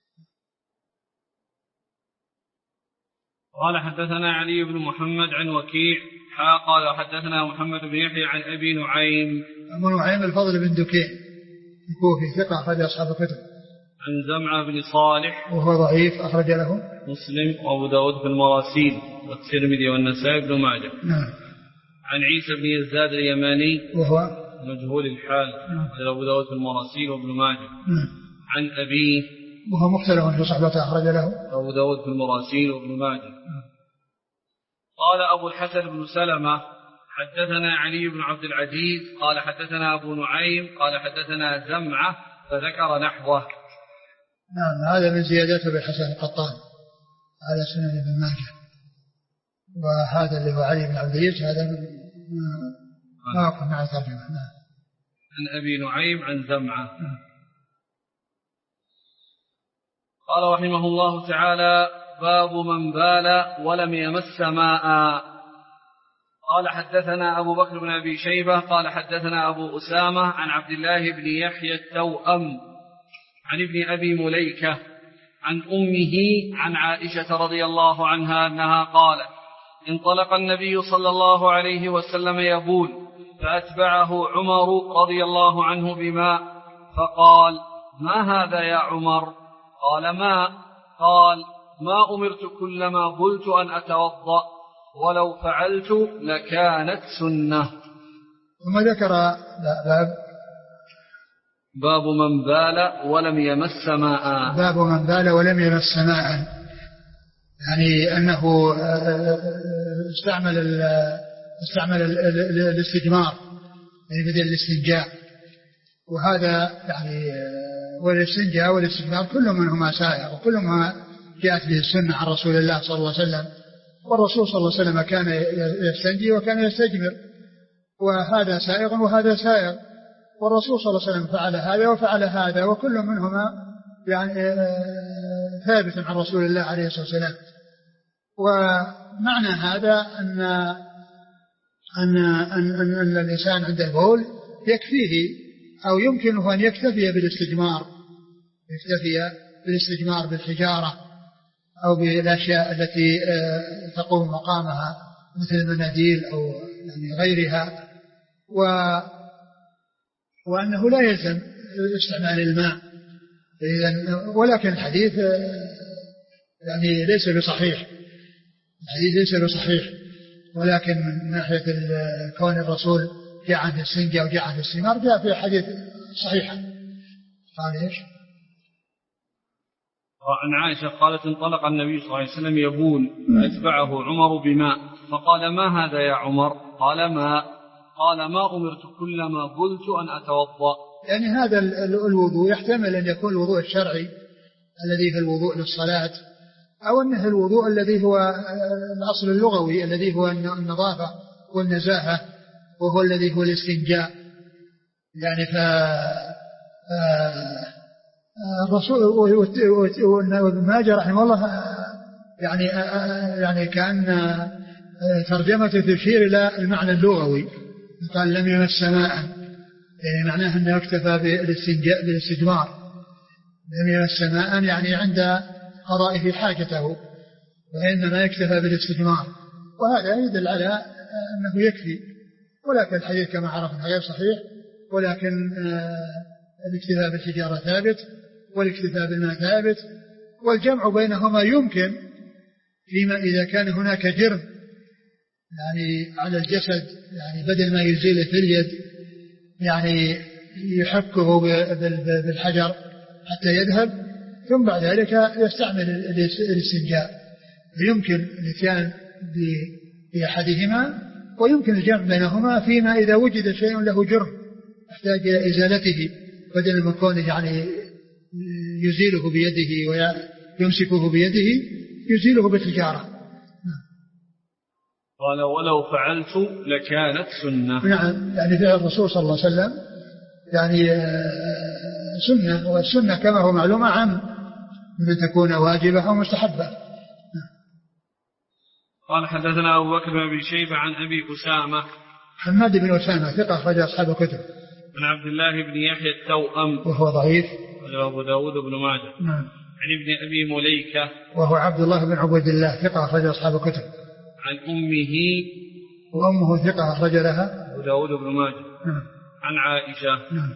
قال حدثنا علي بن محمد عن وكيع حا قال حدثنا محمد بن يحيى عن أبي نعيم أبو نعيم الفضل بن دكين الكوفي ثقة أخرج أصحاب الكتب. عن زمعة بن صالح وهو ضعيف أخرج له مسلم وأبو داود في المراسيل والترمذي والنسائي بن ماجه. نعم. عن عيسى بن يزداد اليماني وهو مجهول الحال عن أبو داود في المراسيل وابن ماجه. نعم. عن أبيه وهو مختلف في صحبته أخرج له أبو داود في المراسيل وابن ماجه. نعم. قال أبو الحسن بن سلمة حدثنا علي بن عبد العزيز قال حدثنا أبو نعيم قال حدثنا زمعة فذكر نحوه. نعم. هذا من زيادته بالحسن القطان على سنن ابن ماجه، وهذا اللي هو علي بن عبد العزيز هذا ما أقول مع الترجمة. عن أبي نعيم عن زمعة. قال رحمه الله تعالى: باب من بال ولم يمس ماء. قال حدثنا أبو بكر بن أبي شيبة قال حدثنا أبو أسامة عن عبد الله بن يحيى التوأم عن ابن أبي مليكة عن أمه عن عائشة رضي الله عنها أنها قالت: انطلق النبي صلى الله عليه وسلم يبول فأتبعه عمر رضي الله عنه بماء فقال: ما هذا يا عمر؟ قال: ماء. قال: ما أمرت كلما بلت أن أتوضأ، ولو فعلت لكانت سنة. ثم ذكر باب باب من بال ولم يمس ماء. باب من بال ولم يمس ماء، يعني أنه استعمل استعمل الاستجمار يعني بدل الاستنجاء، وهذا يعني والاستنجاء والاستجمار كل منهما سائغ وكل ما جاءت به السنة عن رسول الله صلى الله عليه وسلم، والرسول صلى الله عليه وسلم كان يستنجي وكان يستجمر، وهذا سائغ وهذا سائغ، والرسول صلى الله عليه وسلم فعل هذا وفعل هذا، وكل منهما يعني ثابت عن رسول الله عليه الصلاة والسلام. ومعنى هذا أن أن أن, أن, أن الإنسان عند البول يكفيه أو يمكنه أن يكتفي بالاستجمار، يكتفي بالاستجمار بالحجارة أو بالأشياء التي تقوم مقامها مثل المناديل أو يعني غيرها، و وأنه لا يلزم استعمال الماء. ولكن الحديث يعني ليس بصحيح، الحديث ليس بصحيح، ولكن من ناحية كون الرسول جاء عن السنجة وجاء عن السمار جاء في حديث صحيحة. قال إيش؟ عن عائشة قالت انطلق النبي صلى الله عليه وسلم يبول فأتبعه عمر بماء فقال ما هذا يا عمر؟ قال ماء. قال ما أمرت كلما بلت أن أتوضأ. يعني هذا الوضوء يحتمل أن يكون الوضوء الشرعي الذي هو الوضوء للصلاة، أو أنه الوضوء الذي هو الأصل اللغوي الذي هو النظافة والنزاهة، وهو الذي هو الاستنجاء. يعني ف الرسول ابن ماجه رحمه الله يعني يعني كان ترجمته تشير إلى المعنى اللغوي، قال لم يمس ماء، يعني معناه أنه اكتفى بالاستنجاء بالاستجمار، لم يمس ماء يعني عند قضائه حاجته، وإنما يكتفى بالاستجمار، وهذا يدل على أنه يكفي. ولكن الحديث كما عرفنا غير صحيح، ولكن الاكتفاء بالحجارة ثابت والاكتفاء بالماء ثابت، والجمع بينهما يمكن فيما إذا كان هناك جرم يعني على الجسد، يعني بدل ما يزيله في اليد يعني يحكه بالحجر حتى يذهب، ثم بعد ذلك يستعمل الاستنجاء. يمكن الاتيان بأحدهما ويمكن الجمع بينهما فيما إذا وجد شيء له جرم يحتاج إلى إزالته، بدل من كونه يعني يزيله بيده ويمسكه بيده يزيله بالحجارة. قال ولو فعلت لكانت سنة. نعم، يعني فعل الرسول صلى الله عليه وسلم يعني سنة، والسنة كما هو معلومة عن من تكون واجبة أو مستحبة. قال حدثنا أبو بكر بن أبي شيبة عن أبي أسامة حماد بن أسامة ثقة أخرج أصحاب الكتب. عن عبد الله بن يحيى التوأم وهو ضعيف أبو داود بن ماجه. نعم. عن ابن أبي مليكة وهو عبد الله بن عبيد الله ثقة أخرج أصحاب الكتب. عن أمه وأمه ثقة أخرج لها أبو داود بن ماجه. نعم. عن عائشة. نعم.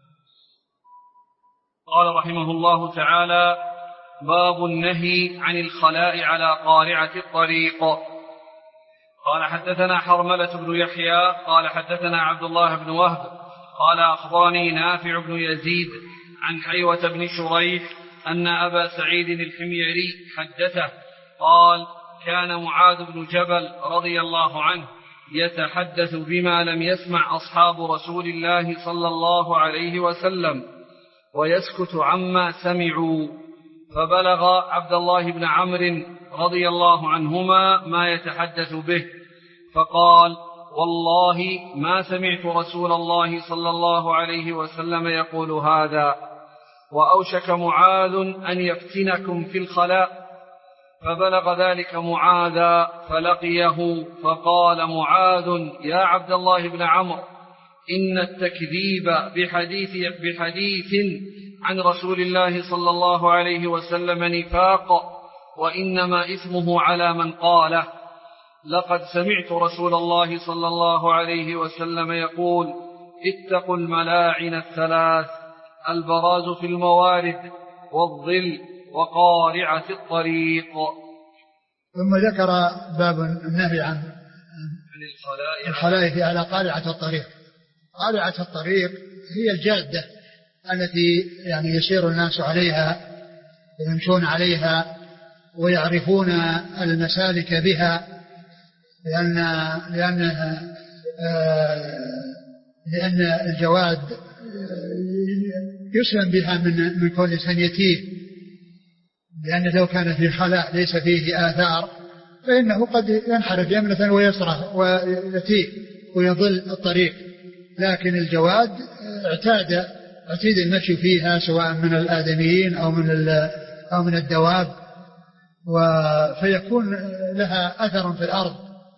قال رحمه الله تعالى باب النهي عن الخلاء على قارعة الطريق. قال حدثنا حرملة بن يحيى قال حدثنا عبد الله بن وهب قال أخبرني نافع بن يزيد عن حيوة بن شريح أن أبا سعيد الحميري حدثه قال كان معاذ بن جبل رضي الله عنه يتحدث بما لم يسمع أصحاب رسول الله صلى الله عليه وسلم ويسكت عما سمعوا، فبلغ عبد الله بن عمرو رضي الله عنهما ما يتحدث به، فقال والله ما سمعت رسول الله صلى الله عليه وسلم يقول هذا، وأوشك معاذ أن يفتنكم في الخلاء. فبلغ ذلك معاذا فلقيه فقال معاذ يا عبد الله بن عمرو إن التكذيب بحديث, بحديث عن رسول الله صلى الله عليه وسلم نفاق، وإنما إثمه على من قاله. لقد سمعت رسول الله صلى الله عليه وسلم يقول اتقوا الملاعن الثلاث: البراز في الموارد والظل وقارعة الطريق. ثم ذكر باب النهي عن الخلاء على قارعة الطريق. قارعة الطريق هي الجادة التي يعني يسير الناس عليها ويمشون عليها ويعرفون المسالك بها، لأن لأن لأن الجواد يسلم بها من من كل إنسان يتيه، لأن لو كان في خلاء ليس فيه آثار فإنه قد ينحرف يمنة ويسرى ويتيه ويضل الطريق، لكن الجواد اعتاد اعتاد المشي فيها سواء من الآدميين أو من أو من الدواب، فيكون لها أثر في الأرض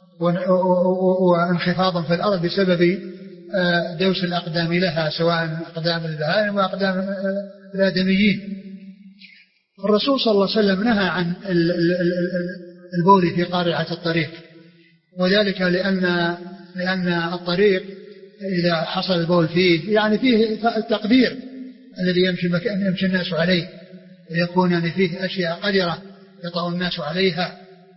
وانخفاض في الأرض بسبب دوس الأقدام لها، سواء أقدام البهائم وأقدام الآدميين. الرسول صلى الله عليه وسلم نهى عن البول في قارعة الطريق، وذلك لأن لأن الطريق إذا حصل البول فيه يعني فيه التقدير الذي يمشي يمشي الناس عليه، ويكون يعني فيه أشياء قذرة يطأ الناس عليها،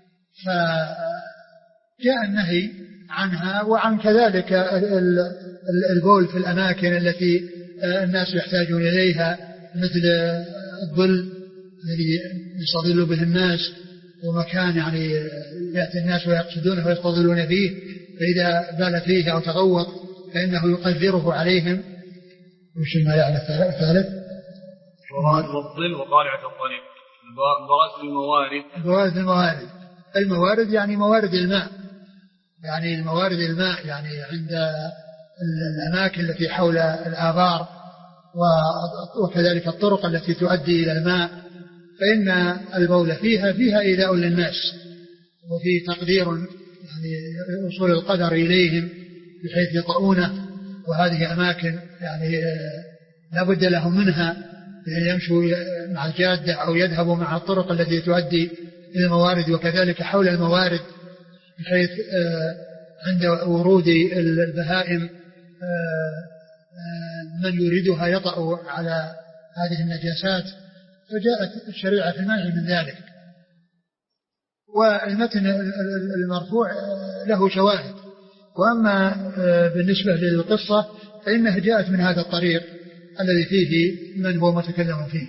فجاء النهي عنها، وعن كذلك البول في الأماكن التي الناس يحتاجون إليها، مثل الظل الذي يستظل به الناس، ومكان يعني يأتي الناس ويقصدونه ويستظلون فيه، فإذا بال فيه أو تغوط فإنه يقذره عليهم. وش المعنى الثالث؟ والظل وقارعة الطريق. البوارد الموارد. البوارد الموارد الموارد يعني موارد الماء، يعني الموارد الماء يعني عند الأماكن التي حول الآبار وكذلك الطرق التي تؤدي إلى الماء، فإن البول فيها فيها إيذاء للناس، وفي تقدير يعني وصول القدر إليهم بحيث يطؤونه، وهذه أماكن يعني لا بد لهم منها بأن يمشوا مع الجادة أو يذهبوا مع الطرق التي تؤدي إلى الموارد، وكذلك حول الموارد بحيث عند ورود البهائم من يريدها يطأ على هذه النجاسات، فجاءت الشريعة في المنع من ذلك. والمتن المرفوع له شواهد، وأما بالنسبة للقصة فإنها جاءت من هذا الطريق الذي فيه من هو متكلم فيه.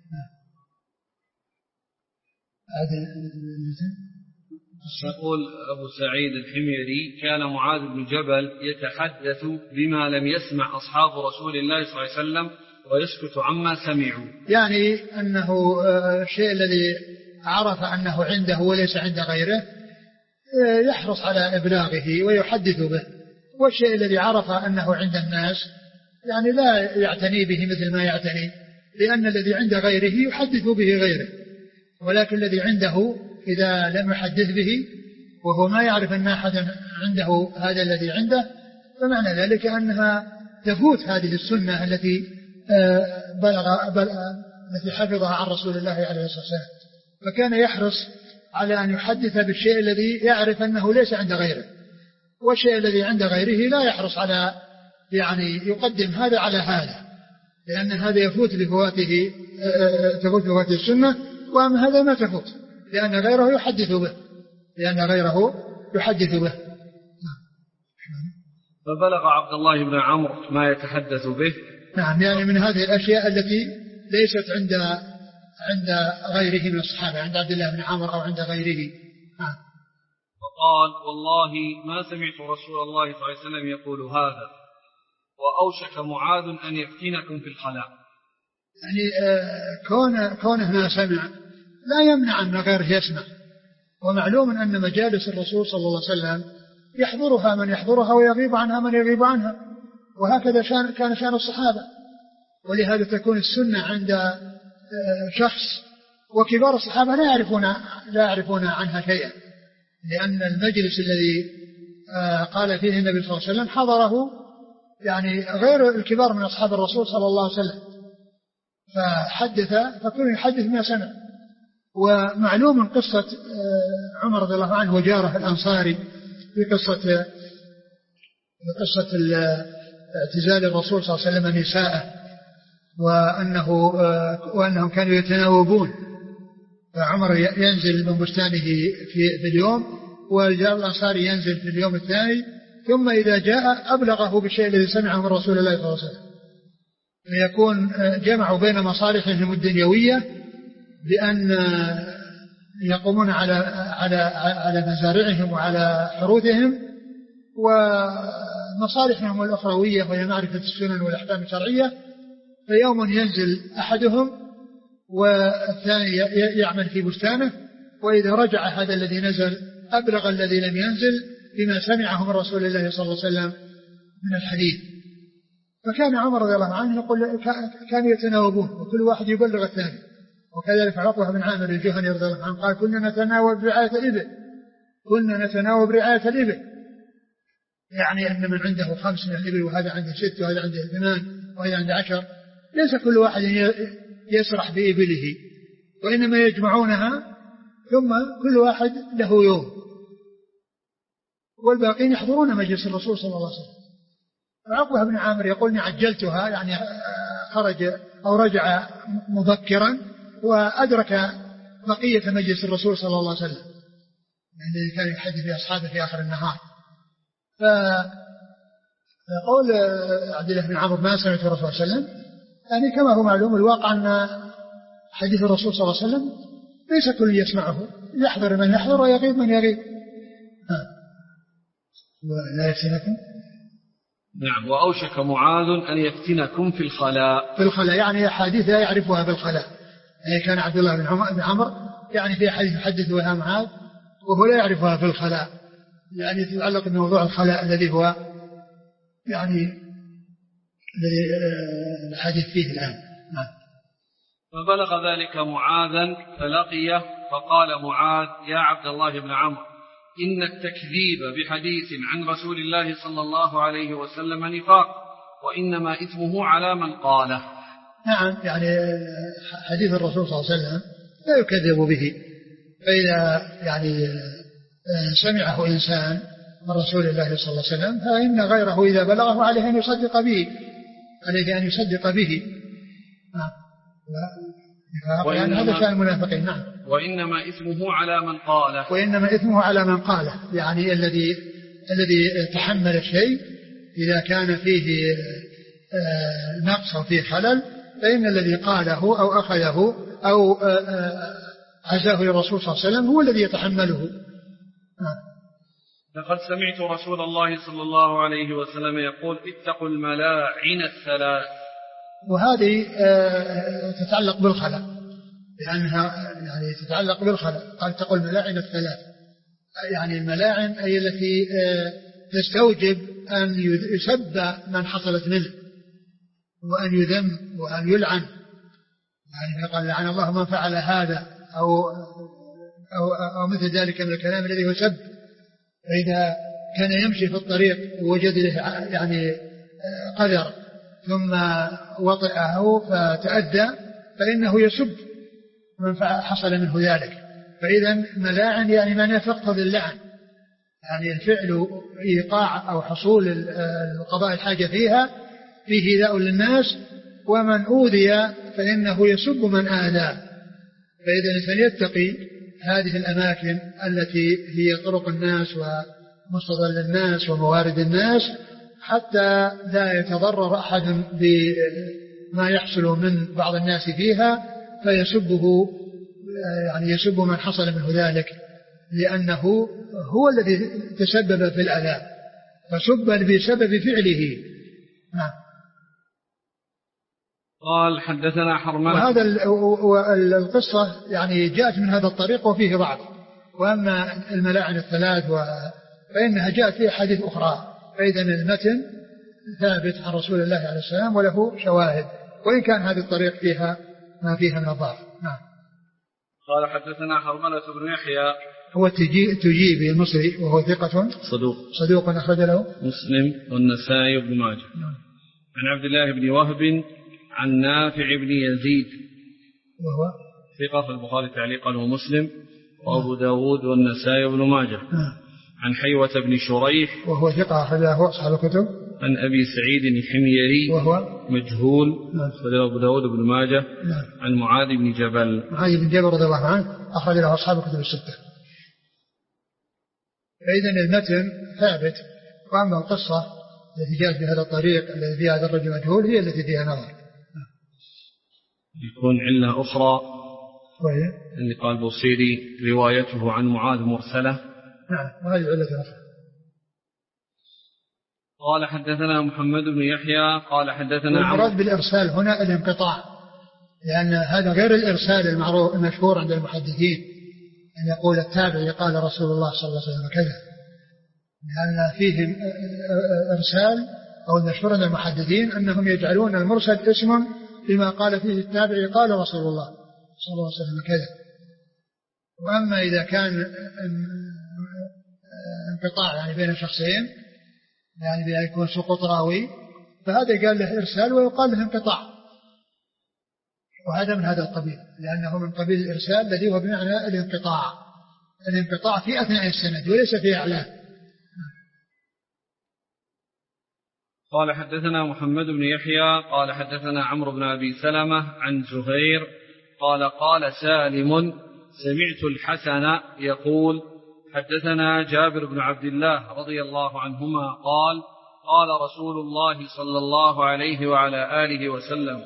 يقول أبو سعيد الحميري: كان معاذ بن جبل يتحدث بما لم يسمع أصحاب رسول الله صلى الله عليه وسلم ويسكت عما سمعوا، يعني أنه الشيء الذي عرف أنه عنده وليس عند غيره يحرص على إبلاغه ويحدث به، والشيء الذي عرف أنه عند الناس يعني لا يعتني به مثل ما يعتني، لأن الذي عند غيره يحدث به غيره، ولكن الذي عنده إذا لم يحدث به وهو ما يعرف أن أحدا عنده هذا الذي عنده، فمعنى ذلك أنها تفوت هذه السنة التي بلغ, بلغ التي حفظها عن رسول الله عليه الصلاة والسلام، فكان يحرص على أن يحدث بالشيء الذي يعرف أنه ليس عند غيره، والشيء الذي عند غيره لا يحرص على يعني يقدم هذا على هذا، لأن هذا يفوت بفواته تفوت بفوات السنة، وأما هذا ما تفوت لأن غيره يحدث به لأن غيره يحدث به. فبلغ عبد الله بن عمرو ما يتحدث به. نعم، يعني من هذه الأشياء التي ليست عند عند غيره من الصحابة، عند عبد الله بن عمرو أو عند غيره. نعم. وقال: والله ما سمعت رسول الله صلى الله عليه وسلم يقول هذا، وأوشك معاذ أن يفتنكم في الخلاء. يعني آه كون كونه ما سمع لا يمنع أن غيره يسمع، ومعلوم أن مجالس الرسول صلى الله عليه وسلم يحضرها من يحضرها ويغيب عنها من يغيب عنها، وهكذا شان كان شان الصحابة، ولهذا تكون السنة عند شخص وكبار الصحابة لا يعرفون لا يعرفون عنها شيئا، لأن المجلس الذي قال فيه النبي صلى الله عليه وسلم حضره يعني غير الكبار من أصحاب الرسول صلى الله عليه وسلم، فحدث فكل يحدث ما سمع. ومعلوم من قصة عمر رضي الله عنه وجاره الأنصاري في قصة في قصة اعتزال الرسول صلى الله عليه وسلم نساءه، وأنه وأنهم كانوا يتناوبون، فعمر ينزل من بستانه في, في اليوم، والجار الأنصاري ينزل في اليوم الثاني، ثم إذا جاء أبلغه بالشيء الذي سمعه من رسول الله صلى الله عليه وسلم، فيكون جمعوا بين مصالحهم الدنيوية بأن يقومون على على على مزارعهم وعلى حروثهم ومصالحهم الأخروية وهي معرفة السنن والأحكام الشرعية. فيوم ينزل أحدهم والثاني يعمل في بستانه، وإذا رجع هذا الذي نزل أبلغ الذي لم ينزل بما سمعه من رسول الله صلى الله عليه وسلم من الحديث. فكان عمر رضي الله عنه يقول كانوا يتناوبون وكل واحد يبلغ الثاني. وكذلك عقبة بن عامر الجهني رضي الله عنه قال كنا نتناوب رعاية الإبل كنا نتناوب رعاية الإبل، يعني أن من عنده خمس من الإبل وهذا عنده ست وهذا عنده ثمان وهذا عنده عشر، ليس كل واحد يسرح بإبله، وإنما يجمعونها ثم كل واحد له يوم والباقين يحضرون مجلس الرسول صلى الله عليه وسلم. عقبة بن عامر يقول إني عجلتها، يعني خرج أو رجع مبكرا وأدرك بقية مجلس الرسول صلى الله عليه وسلم الذي كان يحدث بأصحابه في آخر النهار. فقول عبد الله بن عمرو ما سمعت الرسول صلى الله عليه وسلم، يعني كما هو معلوم الواقع أن حديث الرسول صلى الله عليه وسلم ليس كل يسمعه، يحضر من يحضر ويغيب من يغيب. لا يفتنكم. نعم. وأوشك معاذ أن يفتنكم في الخلاء. في الخلاء يعني أحاديث لا يعرفها في الخلاء. يعني كان عبد الله بن عمرو يعني في حديث يحدث بها معاذ وهو لا يعرفها في الخلاء، يعني تتعلق بموضوع الخلاء الذي هو يعني الذي الحديث فيه الآن. نعم. فبلغ ذلك معاذا فلقيه فقال معاذ يا عبد الله بن عمرو إن التكذيب بحديث عن رسول الله صلى الله عليه وسلم نفاق وإنما إثمه على من قاله. نعم، يعني حديث الرسول صلى الله عليه وسلم لا يكذب به، فإذا يعني سمعه إنسان من رسول الله صلى الله عليه وسلم فإن غيره إذا بلغه عليه أن يصدق به عليه أن يصدق به. نعم. يعني هذا شأن المنافقين. نعم. وإنما إثمه على من قاله. وإنما إثمه على من قاله، يعني الذي الذي تحمل الشيء إذا كان فيه نقص أو فيه خلل فإن الذي قاله أو أخذه أو عزاه للرسول صلى الله عليه وسلم هو الذي يتحمله. لقد سمعت رسول الله صلى الله عليه وسلم يقول اتقوا الملاعن الثلاث. وهذه تتعلق بالخلق، لأنها يعني تتعلق بالخلق. قال اتقوا الملاعن الثلاث، يعني الملاعن أي التي تستوجب أن يسب من حصلت منه وأن يذم وأن يلعن، يعني قال لعن الله من فعل هذا أو, أو, أو مثل ذلك من الكلام الذي هو سب. فإذا كان يمشي في الطريق ووجد له يعني قدر ثم وطئه فتأدى فإنه يسب من حصل منه ذلك. فإذا ملاعن يعني معنى تقتضي اللعن، يعني الفعل إيقاع أو حصول القضاء الحاجة فيها فيه إيذاء للناس، ومن أوذي فإنه يسب من آذى. فإذا الإنسان يتقي هذه الأماكن التي هي طرق الناس ومستضل الناس وموارد الناس حتى لا يتضرر أحد بما يحصل من بعض الناس فيها فيسبه، يعني يسب من حصل منه ذلك لأنه هو الذي تسبب في الأذى فسب بسبب فعله. نعم. قال حدثنا حرمان. وهذا القصة يعني جاءت من هذا الطريق وفيه ضعف. وأما الملاعن الثلاث فإنها جاءت في أحاديث أخرى، فإذا المتن ثابت عن رسول الله عليه السلام وله شواهد، وإن كان هذه الطريق فيها ما فيها من الضعف. نعم. قال حدثنا حرملة بن يحيى هو التجيبي المصري وهو ثقة صدوق صدوق أخرج له مسلم والنسائي وابن ماجه. نعم. عن عبد الله بن وهب عن نافع بن يزيد وهو ثقة في البخاري تعليقا ومسلم وأبو داود والنسائي وابن ماجه. نعم. عن حيوة بن شريح وهو ثقة أخرجه أصحاب الكتب. عن أبي سعيد الحميري وهو مجهول نعم. أخرجه أبو داود بن ماجه. نعم. عن معاذ بن جبل معاذ بن جبل رضي الله عنه أخرج له أصحاب الكتب الستة. فإذا المتن ثابت، وأما القصة التي جاءت بهذا الطريق الذي فيها هذا الرجل مجهول هي التي فيها نظر. يكون علة أخرى اللي قال بوصيري روايته عن معاذ مرسلة. نعم وهذه علة أخرى. قال حدثنا محمد بن يحيى قال حدثنا المراد بالإرسال هنا الانقطاع، لأن هذا غير الإرسال المعروف المشهور عند المحدثين أن يقول التابعي قال رسول الله صلى الله عليه وسلم كذا، لأن فيهم إرسال أو المشهور عند المحدثين أنهم يجعلون المرسل اسم بما قال فيه التابعي قال رسول الله صلى الله عليه وسلم كذا. وأما إذا كان انقطاع يعني بين شخصين يعني بأن يكون سقوط راوي فهذا قال له إرسال ويقال له انقطاع، وهذا من هذا القبيل لأنه من قبيل الإرسال الذي هو بمعنى الانقطاع، الانقطاع في أثناء السند وليس في أعلاه. قال حدثنا محمد بن يحيى قال حدثنا عمرو بن أبي سلمة عن زهير قال قال سالم سمعت الحسن يقول حدثنا جابر بن عبد الله رضي الله عنهما قال قال رسول الله صلى الله عليه وعلى آله وسلم.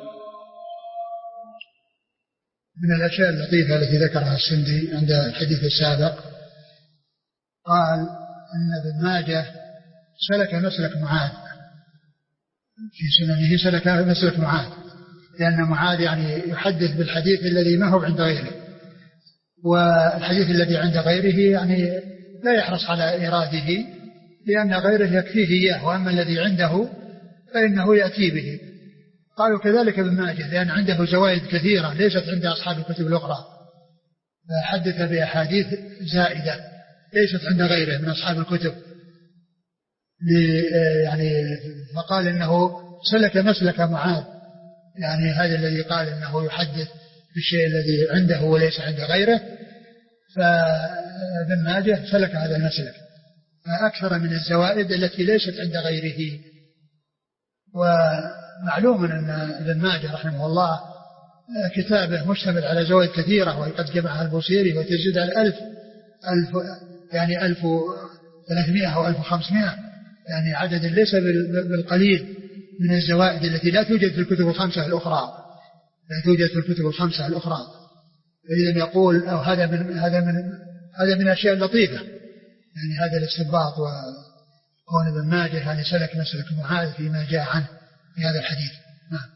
من الأشياء اللطيفة التي ذكرها السندي عند الحديث السابق قال أن ابن ماجه سلك مسلك معاذ في سننه، سلك مسلك معاذ لأن معاذ يعني يحدث بالحديث الذي ما هو عند غيره، والحديث الذي عند غيره يعني لا يحرص على إراده لأن غيره يكفيه إياه، وأما الذي عنده فإنه يأتي به. قالوا كذلك ابن ماجه لأن عنده زوائد كثيرة ليست عند أصحاب الكتب الأخرى، فحدث بأحاديث زائدة ليست عند غيره من أصحاب الكتب، يعني فقال إنه سلك مسلك معاذ، يعني هذا الذي قال إنه يحدث بالشيء الذي عنده وليس عند غيره، فابن ماجه سلك هذا المسلك أكثر من الزوائد التي ليست عند غيره. ومعلوم أن ابن ماجه رحمه الله كتابه مشتمل على زوائد كثيرة وقد جمعها البوصيري وتزيد على ألف ألف يعني ألف وثلاثمائة أو ألف وخمسمائة، يعني عدد ليس بالقليل من الزوائد التي لا توجد في الكتب الخمسة الأخرى، لا توجد في الكتب الخمسة الأخرى. فإذا يقول أو هذا من هذا من هذا من الأشياء اللطيفة، يعني هذا الاستنباط وكون ابن ماجه يعني سلك مسلك معاذ فيما جاء عنه في هذا الحديث. نعم.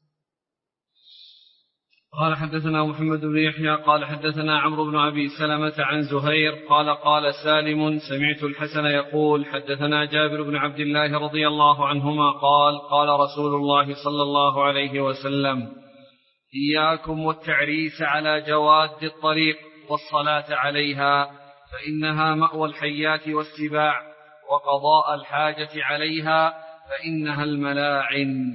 قال حدثنا محمد بن يحيى قال حدثنا عمرو بن أبي سلمة عن زهير قال قال سالم سمعت الحسن يقول حدثنا جابر بن عبد الله رضي الله عنهما قال قال رسول الله صلى الله عليه وسلم إياكم والتعريس على جواد الطريق والصلاة عليها فإنها مأوى الحيات والسباع وقضاء الحاجة عليها فإنها الملاعن.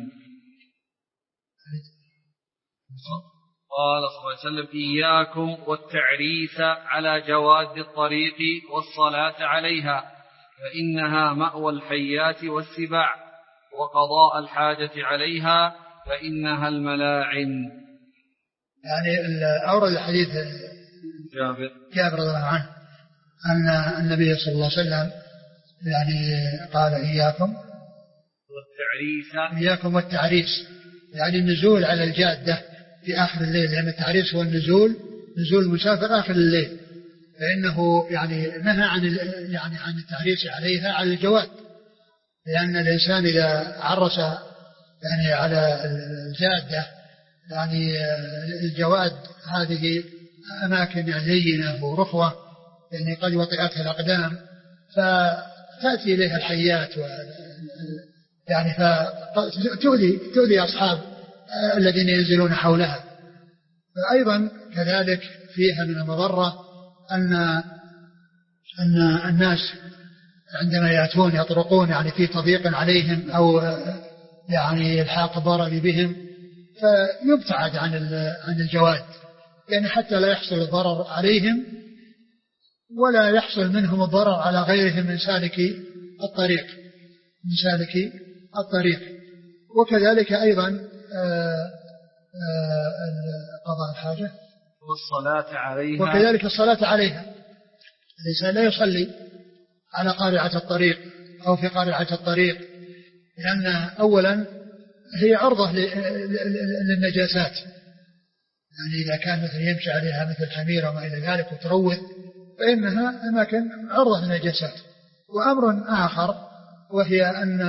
قال صلى الله عليه وسلم إياكم والتعريس على جواد الطريق والصلاة عليها فإنها مأوى الحيات والسباع وقضاء الحاجة عليها فإنها الملاعن. يعني أورد الحديث جابر جابر رضي الله عنه أن النبي صلى الله عليه وسلم يعني قال إياكم والتعريس إياكم والتعريس يعني النزول على الجادة في آخر الليل، لأن التعريس هو النزول نزول المسافر آخر الليل، فإنه يعني نهى عن يعني عن التعريس عليها على الجواد، لأن الإنسان إذا عرس يعني على الجادة يعني الجواد هذه أماكن يعني لينة ورخوة يعني قد وطئتها الأقدام فتأتي إليها الحيات و يعني فتؤذي تؤذي أصحاب الذين ينزلون حولها. فأيضا كذلك فيها من المضرة أن أن الناس عندما يأتون يطرقون يعني في تضييق عليهم أو يعني الحاق ضرر بهم فيبتعد عن عن الجواد، يعني حتى لا يحصل الضرر عليهم ولا يحصل منهم الضرر على غيرهم من سالكي الطريق من سالكي الطريق. وكذلك أيضا قضاء الحاجة والصلاة عليها، وكذلك الصلاة عليها. الإنسان لا يصلي على قارعة الطريق أو في قارعة الطريق، لأن أولا هي عرضة للنجاسات، يعني إذا كان مثل يمشي عليها مثل حمير وما إلى ذلك وتروث فإنها أماكن عرضة للنجاسات. وأمر آخر وهي أن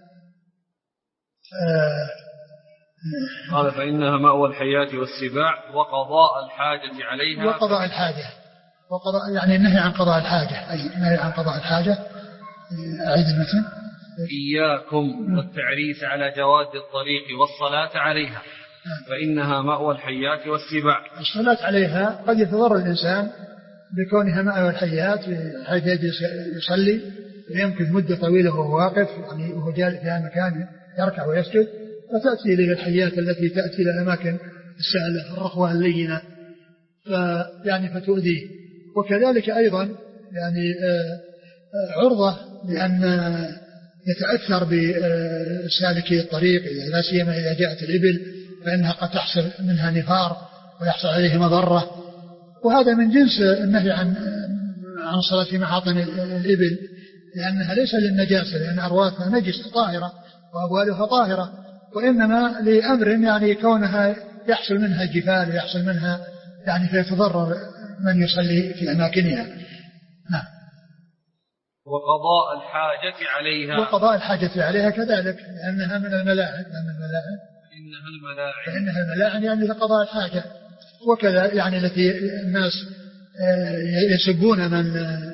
آه قال فإنها مأوى الحيات والسباع وقضاء الحاجة عليها. وقضاء الحاجة وقضاء يعني النهي عن قضاء الحاجة، أي النهي عن قضاء الحاجة. أعيد المثل. إياكم والتعريس على جواز الطريق والصلاة عليها فإنها مأوى الحيات والسباع. الصلاة عليها قد يتضرر الإنسان بكونها مأوى الحيات حيث يصلي ويمكث مدة طويلة وهو واقف يعني وهو جالس في مكان يركع ويسجد، فتأتي إليه الحيات التي تأتي إلى الأماكن السهلة الرخوة اللينة فيعني فتؤذيه. وكذلك أيضا يعني عرضة لأن يتأثر بسالكي الطريق لا سيما إذا جاءت الإبل فإنها قد تحصل منها نفار ويحصل عليه مضرة. وهذا من جنس النهي عن عن صلاة في محاطن الإبل لأنها ليس للنجاسة لأن أرواثها نجسة طاهرة وأبوالها طاهرة، وإنما لأمر يعني كونها يحصل منها جفال ويحصل منها يعني فيتضرر من يصلي في أماكنها. نعم. وقضاء الحاجة عليها. وقضاء الحاجة عليها كذلك لأنها من الملاعن من الملاعن فإنها الملاعن فإنها الملاعن يعني لقضاء الحاجة. وكذا يعني التي الناس يسبون من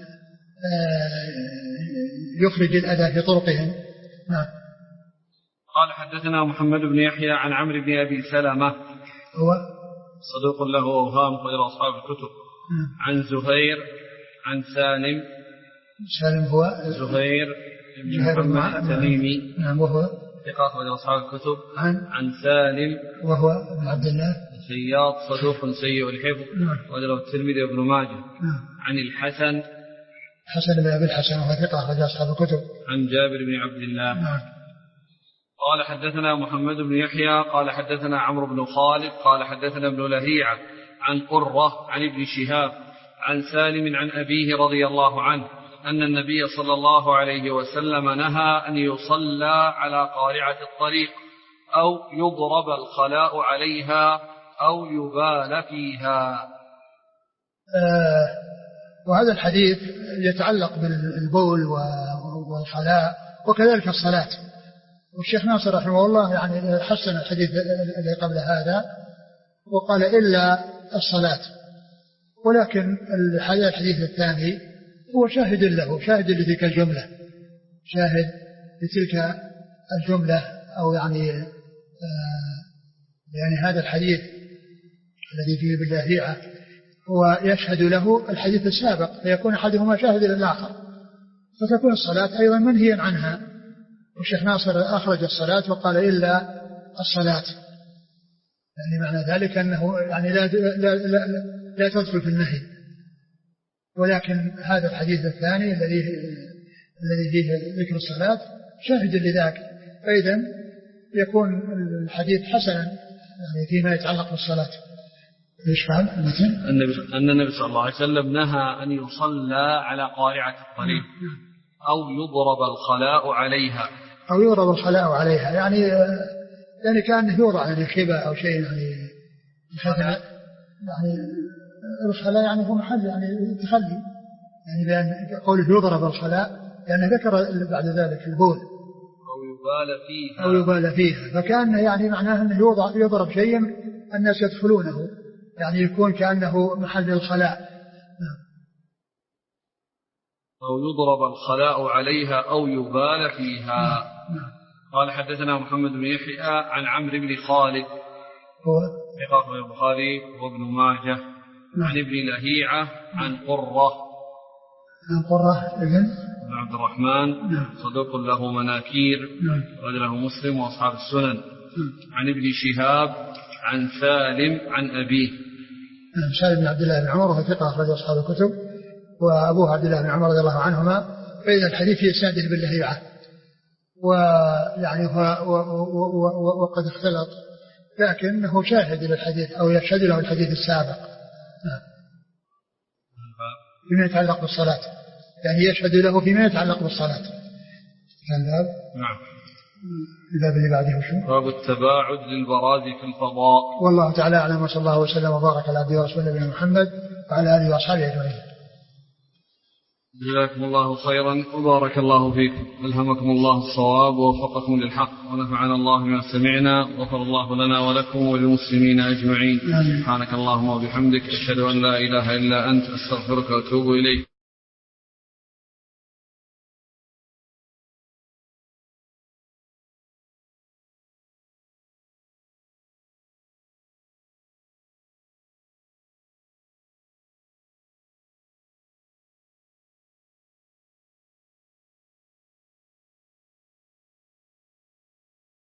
يخرج الأذى في طرقهم. نعم. قال حدثنا محمد بن يحيى عن عمرو بن أبي سلمة هو صدوق له أوهام خير أصحاب الكتب. عن زهير عن سالم سالم هو زهير بن محمد التميمي. نعم. وهو ثقة خير أصحاب الكتب. عن عن سالم وهو ابن عبد الله الخياط صدوق سيء الحفظ وله الترمذي وابن ماجه. عن الحسن حسن بن أبي الحسن وهو ثقة خير أصحاب الكتب. عن جابر بن عبد الله. نعم. قال حدثنا محمد بن يحيى قال حدثنا عمرو بن خالد قال حدثنا ابن لهيعة عن قرة عن ابن شهاب عن سالم عن أبيه رضي الله عنه أن النبي صلى الله عليه وسلم نهى أن يصلى على قارعة الطريق أو يضرب الخلاء عليها أو يبال فيها. آه وهذا الحديث يتعلق بالبول والخلاء وكذلك الصلاة. والشيخ ناصر رحمه الله يعني حسن الحديث الذي قبل هذا وقال إلا الصلاة، ولكن الحديث الثاني هو شاهد له شاهد لتلك الجملة شاهد لتلك الجملة أو يعني آه يعني هذا الحديث الذي فيه باللهيعة هو يشهد له الحديث السابق فيكون أحدهما شاهد للآخر فتكون الصلاة أيضا منهيا عنها. والشيخ ناصر أخرج الصلاة وقال إلا الصلاة يعني معنى ذلك أنه يعني لا, لا, لا, لا تدخل في النهي. ولكن هذا الحديث الثاني الذي الذي فيه ذكر الصلاة شاهد لذاك، فإذا يكون الحديث حسنا يعني فيما يتعلق بالصلاة. ايش فعل مثلا؟ أن النبي صلى الله عليه وسلم نهى أن يصلى على قارعة الطريق أو يضرب الخلاء عليها أو يضرب الخلاء عليها يعني يعني كأنه يوضع يعني خبا أو شيء يعني يعني الخلاء يعني هو محل يعني تخلي يعني لأن قوله يضرب الخلاء لأنه ذكر بعد ذلك البول أو يبال فيها أو يبال فيها فكان يعني معناه أنه يوضع يضرب شيء الناس يدخلونه يعني يكون كأنه محل الخلاء. أو يضرب الخلاء عليها أو يبال فيها. قال حدثنا محمد بن يحيى عن عمرو بن خالد هو ثقة البخاري وابن ماجه. عن ابن لهيعة عن قرة عن قرة ابن عبد الرحمن صدوق له مناكير وله مسلم وأصحاب السنن. عن ابن شهاب عن سالم عن أبيه سالم بن عبد الله بن عمر وهو ثقة أخرج أصحاب الكتب وأبوه عبد الله بن عمر رضي الله عنهما. فإذا الحديث في إسناده باللهيعة ويعني وقد اختلط لكنه شاهد للحديث أو يشهد له الحديث السابق فيما يتعلق بالصلاة يعني يشهد له فيما يتعلق بالصلاة. نعم. الباب اللي بعده شو؟ باب التباعد للبرازي في الفضاء. والله تعالى أعلم، وصلى الله وسلم وبارك على عبده ورسوله نبينا محمد وعلى آله وأصحابه أجمعين. جزاكم الله خيرا وبارك الله فيكم، ألهمكم الله الصواب ووفقكم للحق، ونفعنا الله بما سمعنا، وغفر الله لنا ولكم وللمسلمين أجمعين. سبحانك اللهم وبحمدك، أشهد أن لا إله إلا أنت، أستغفرك وأتوب إليك.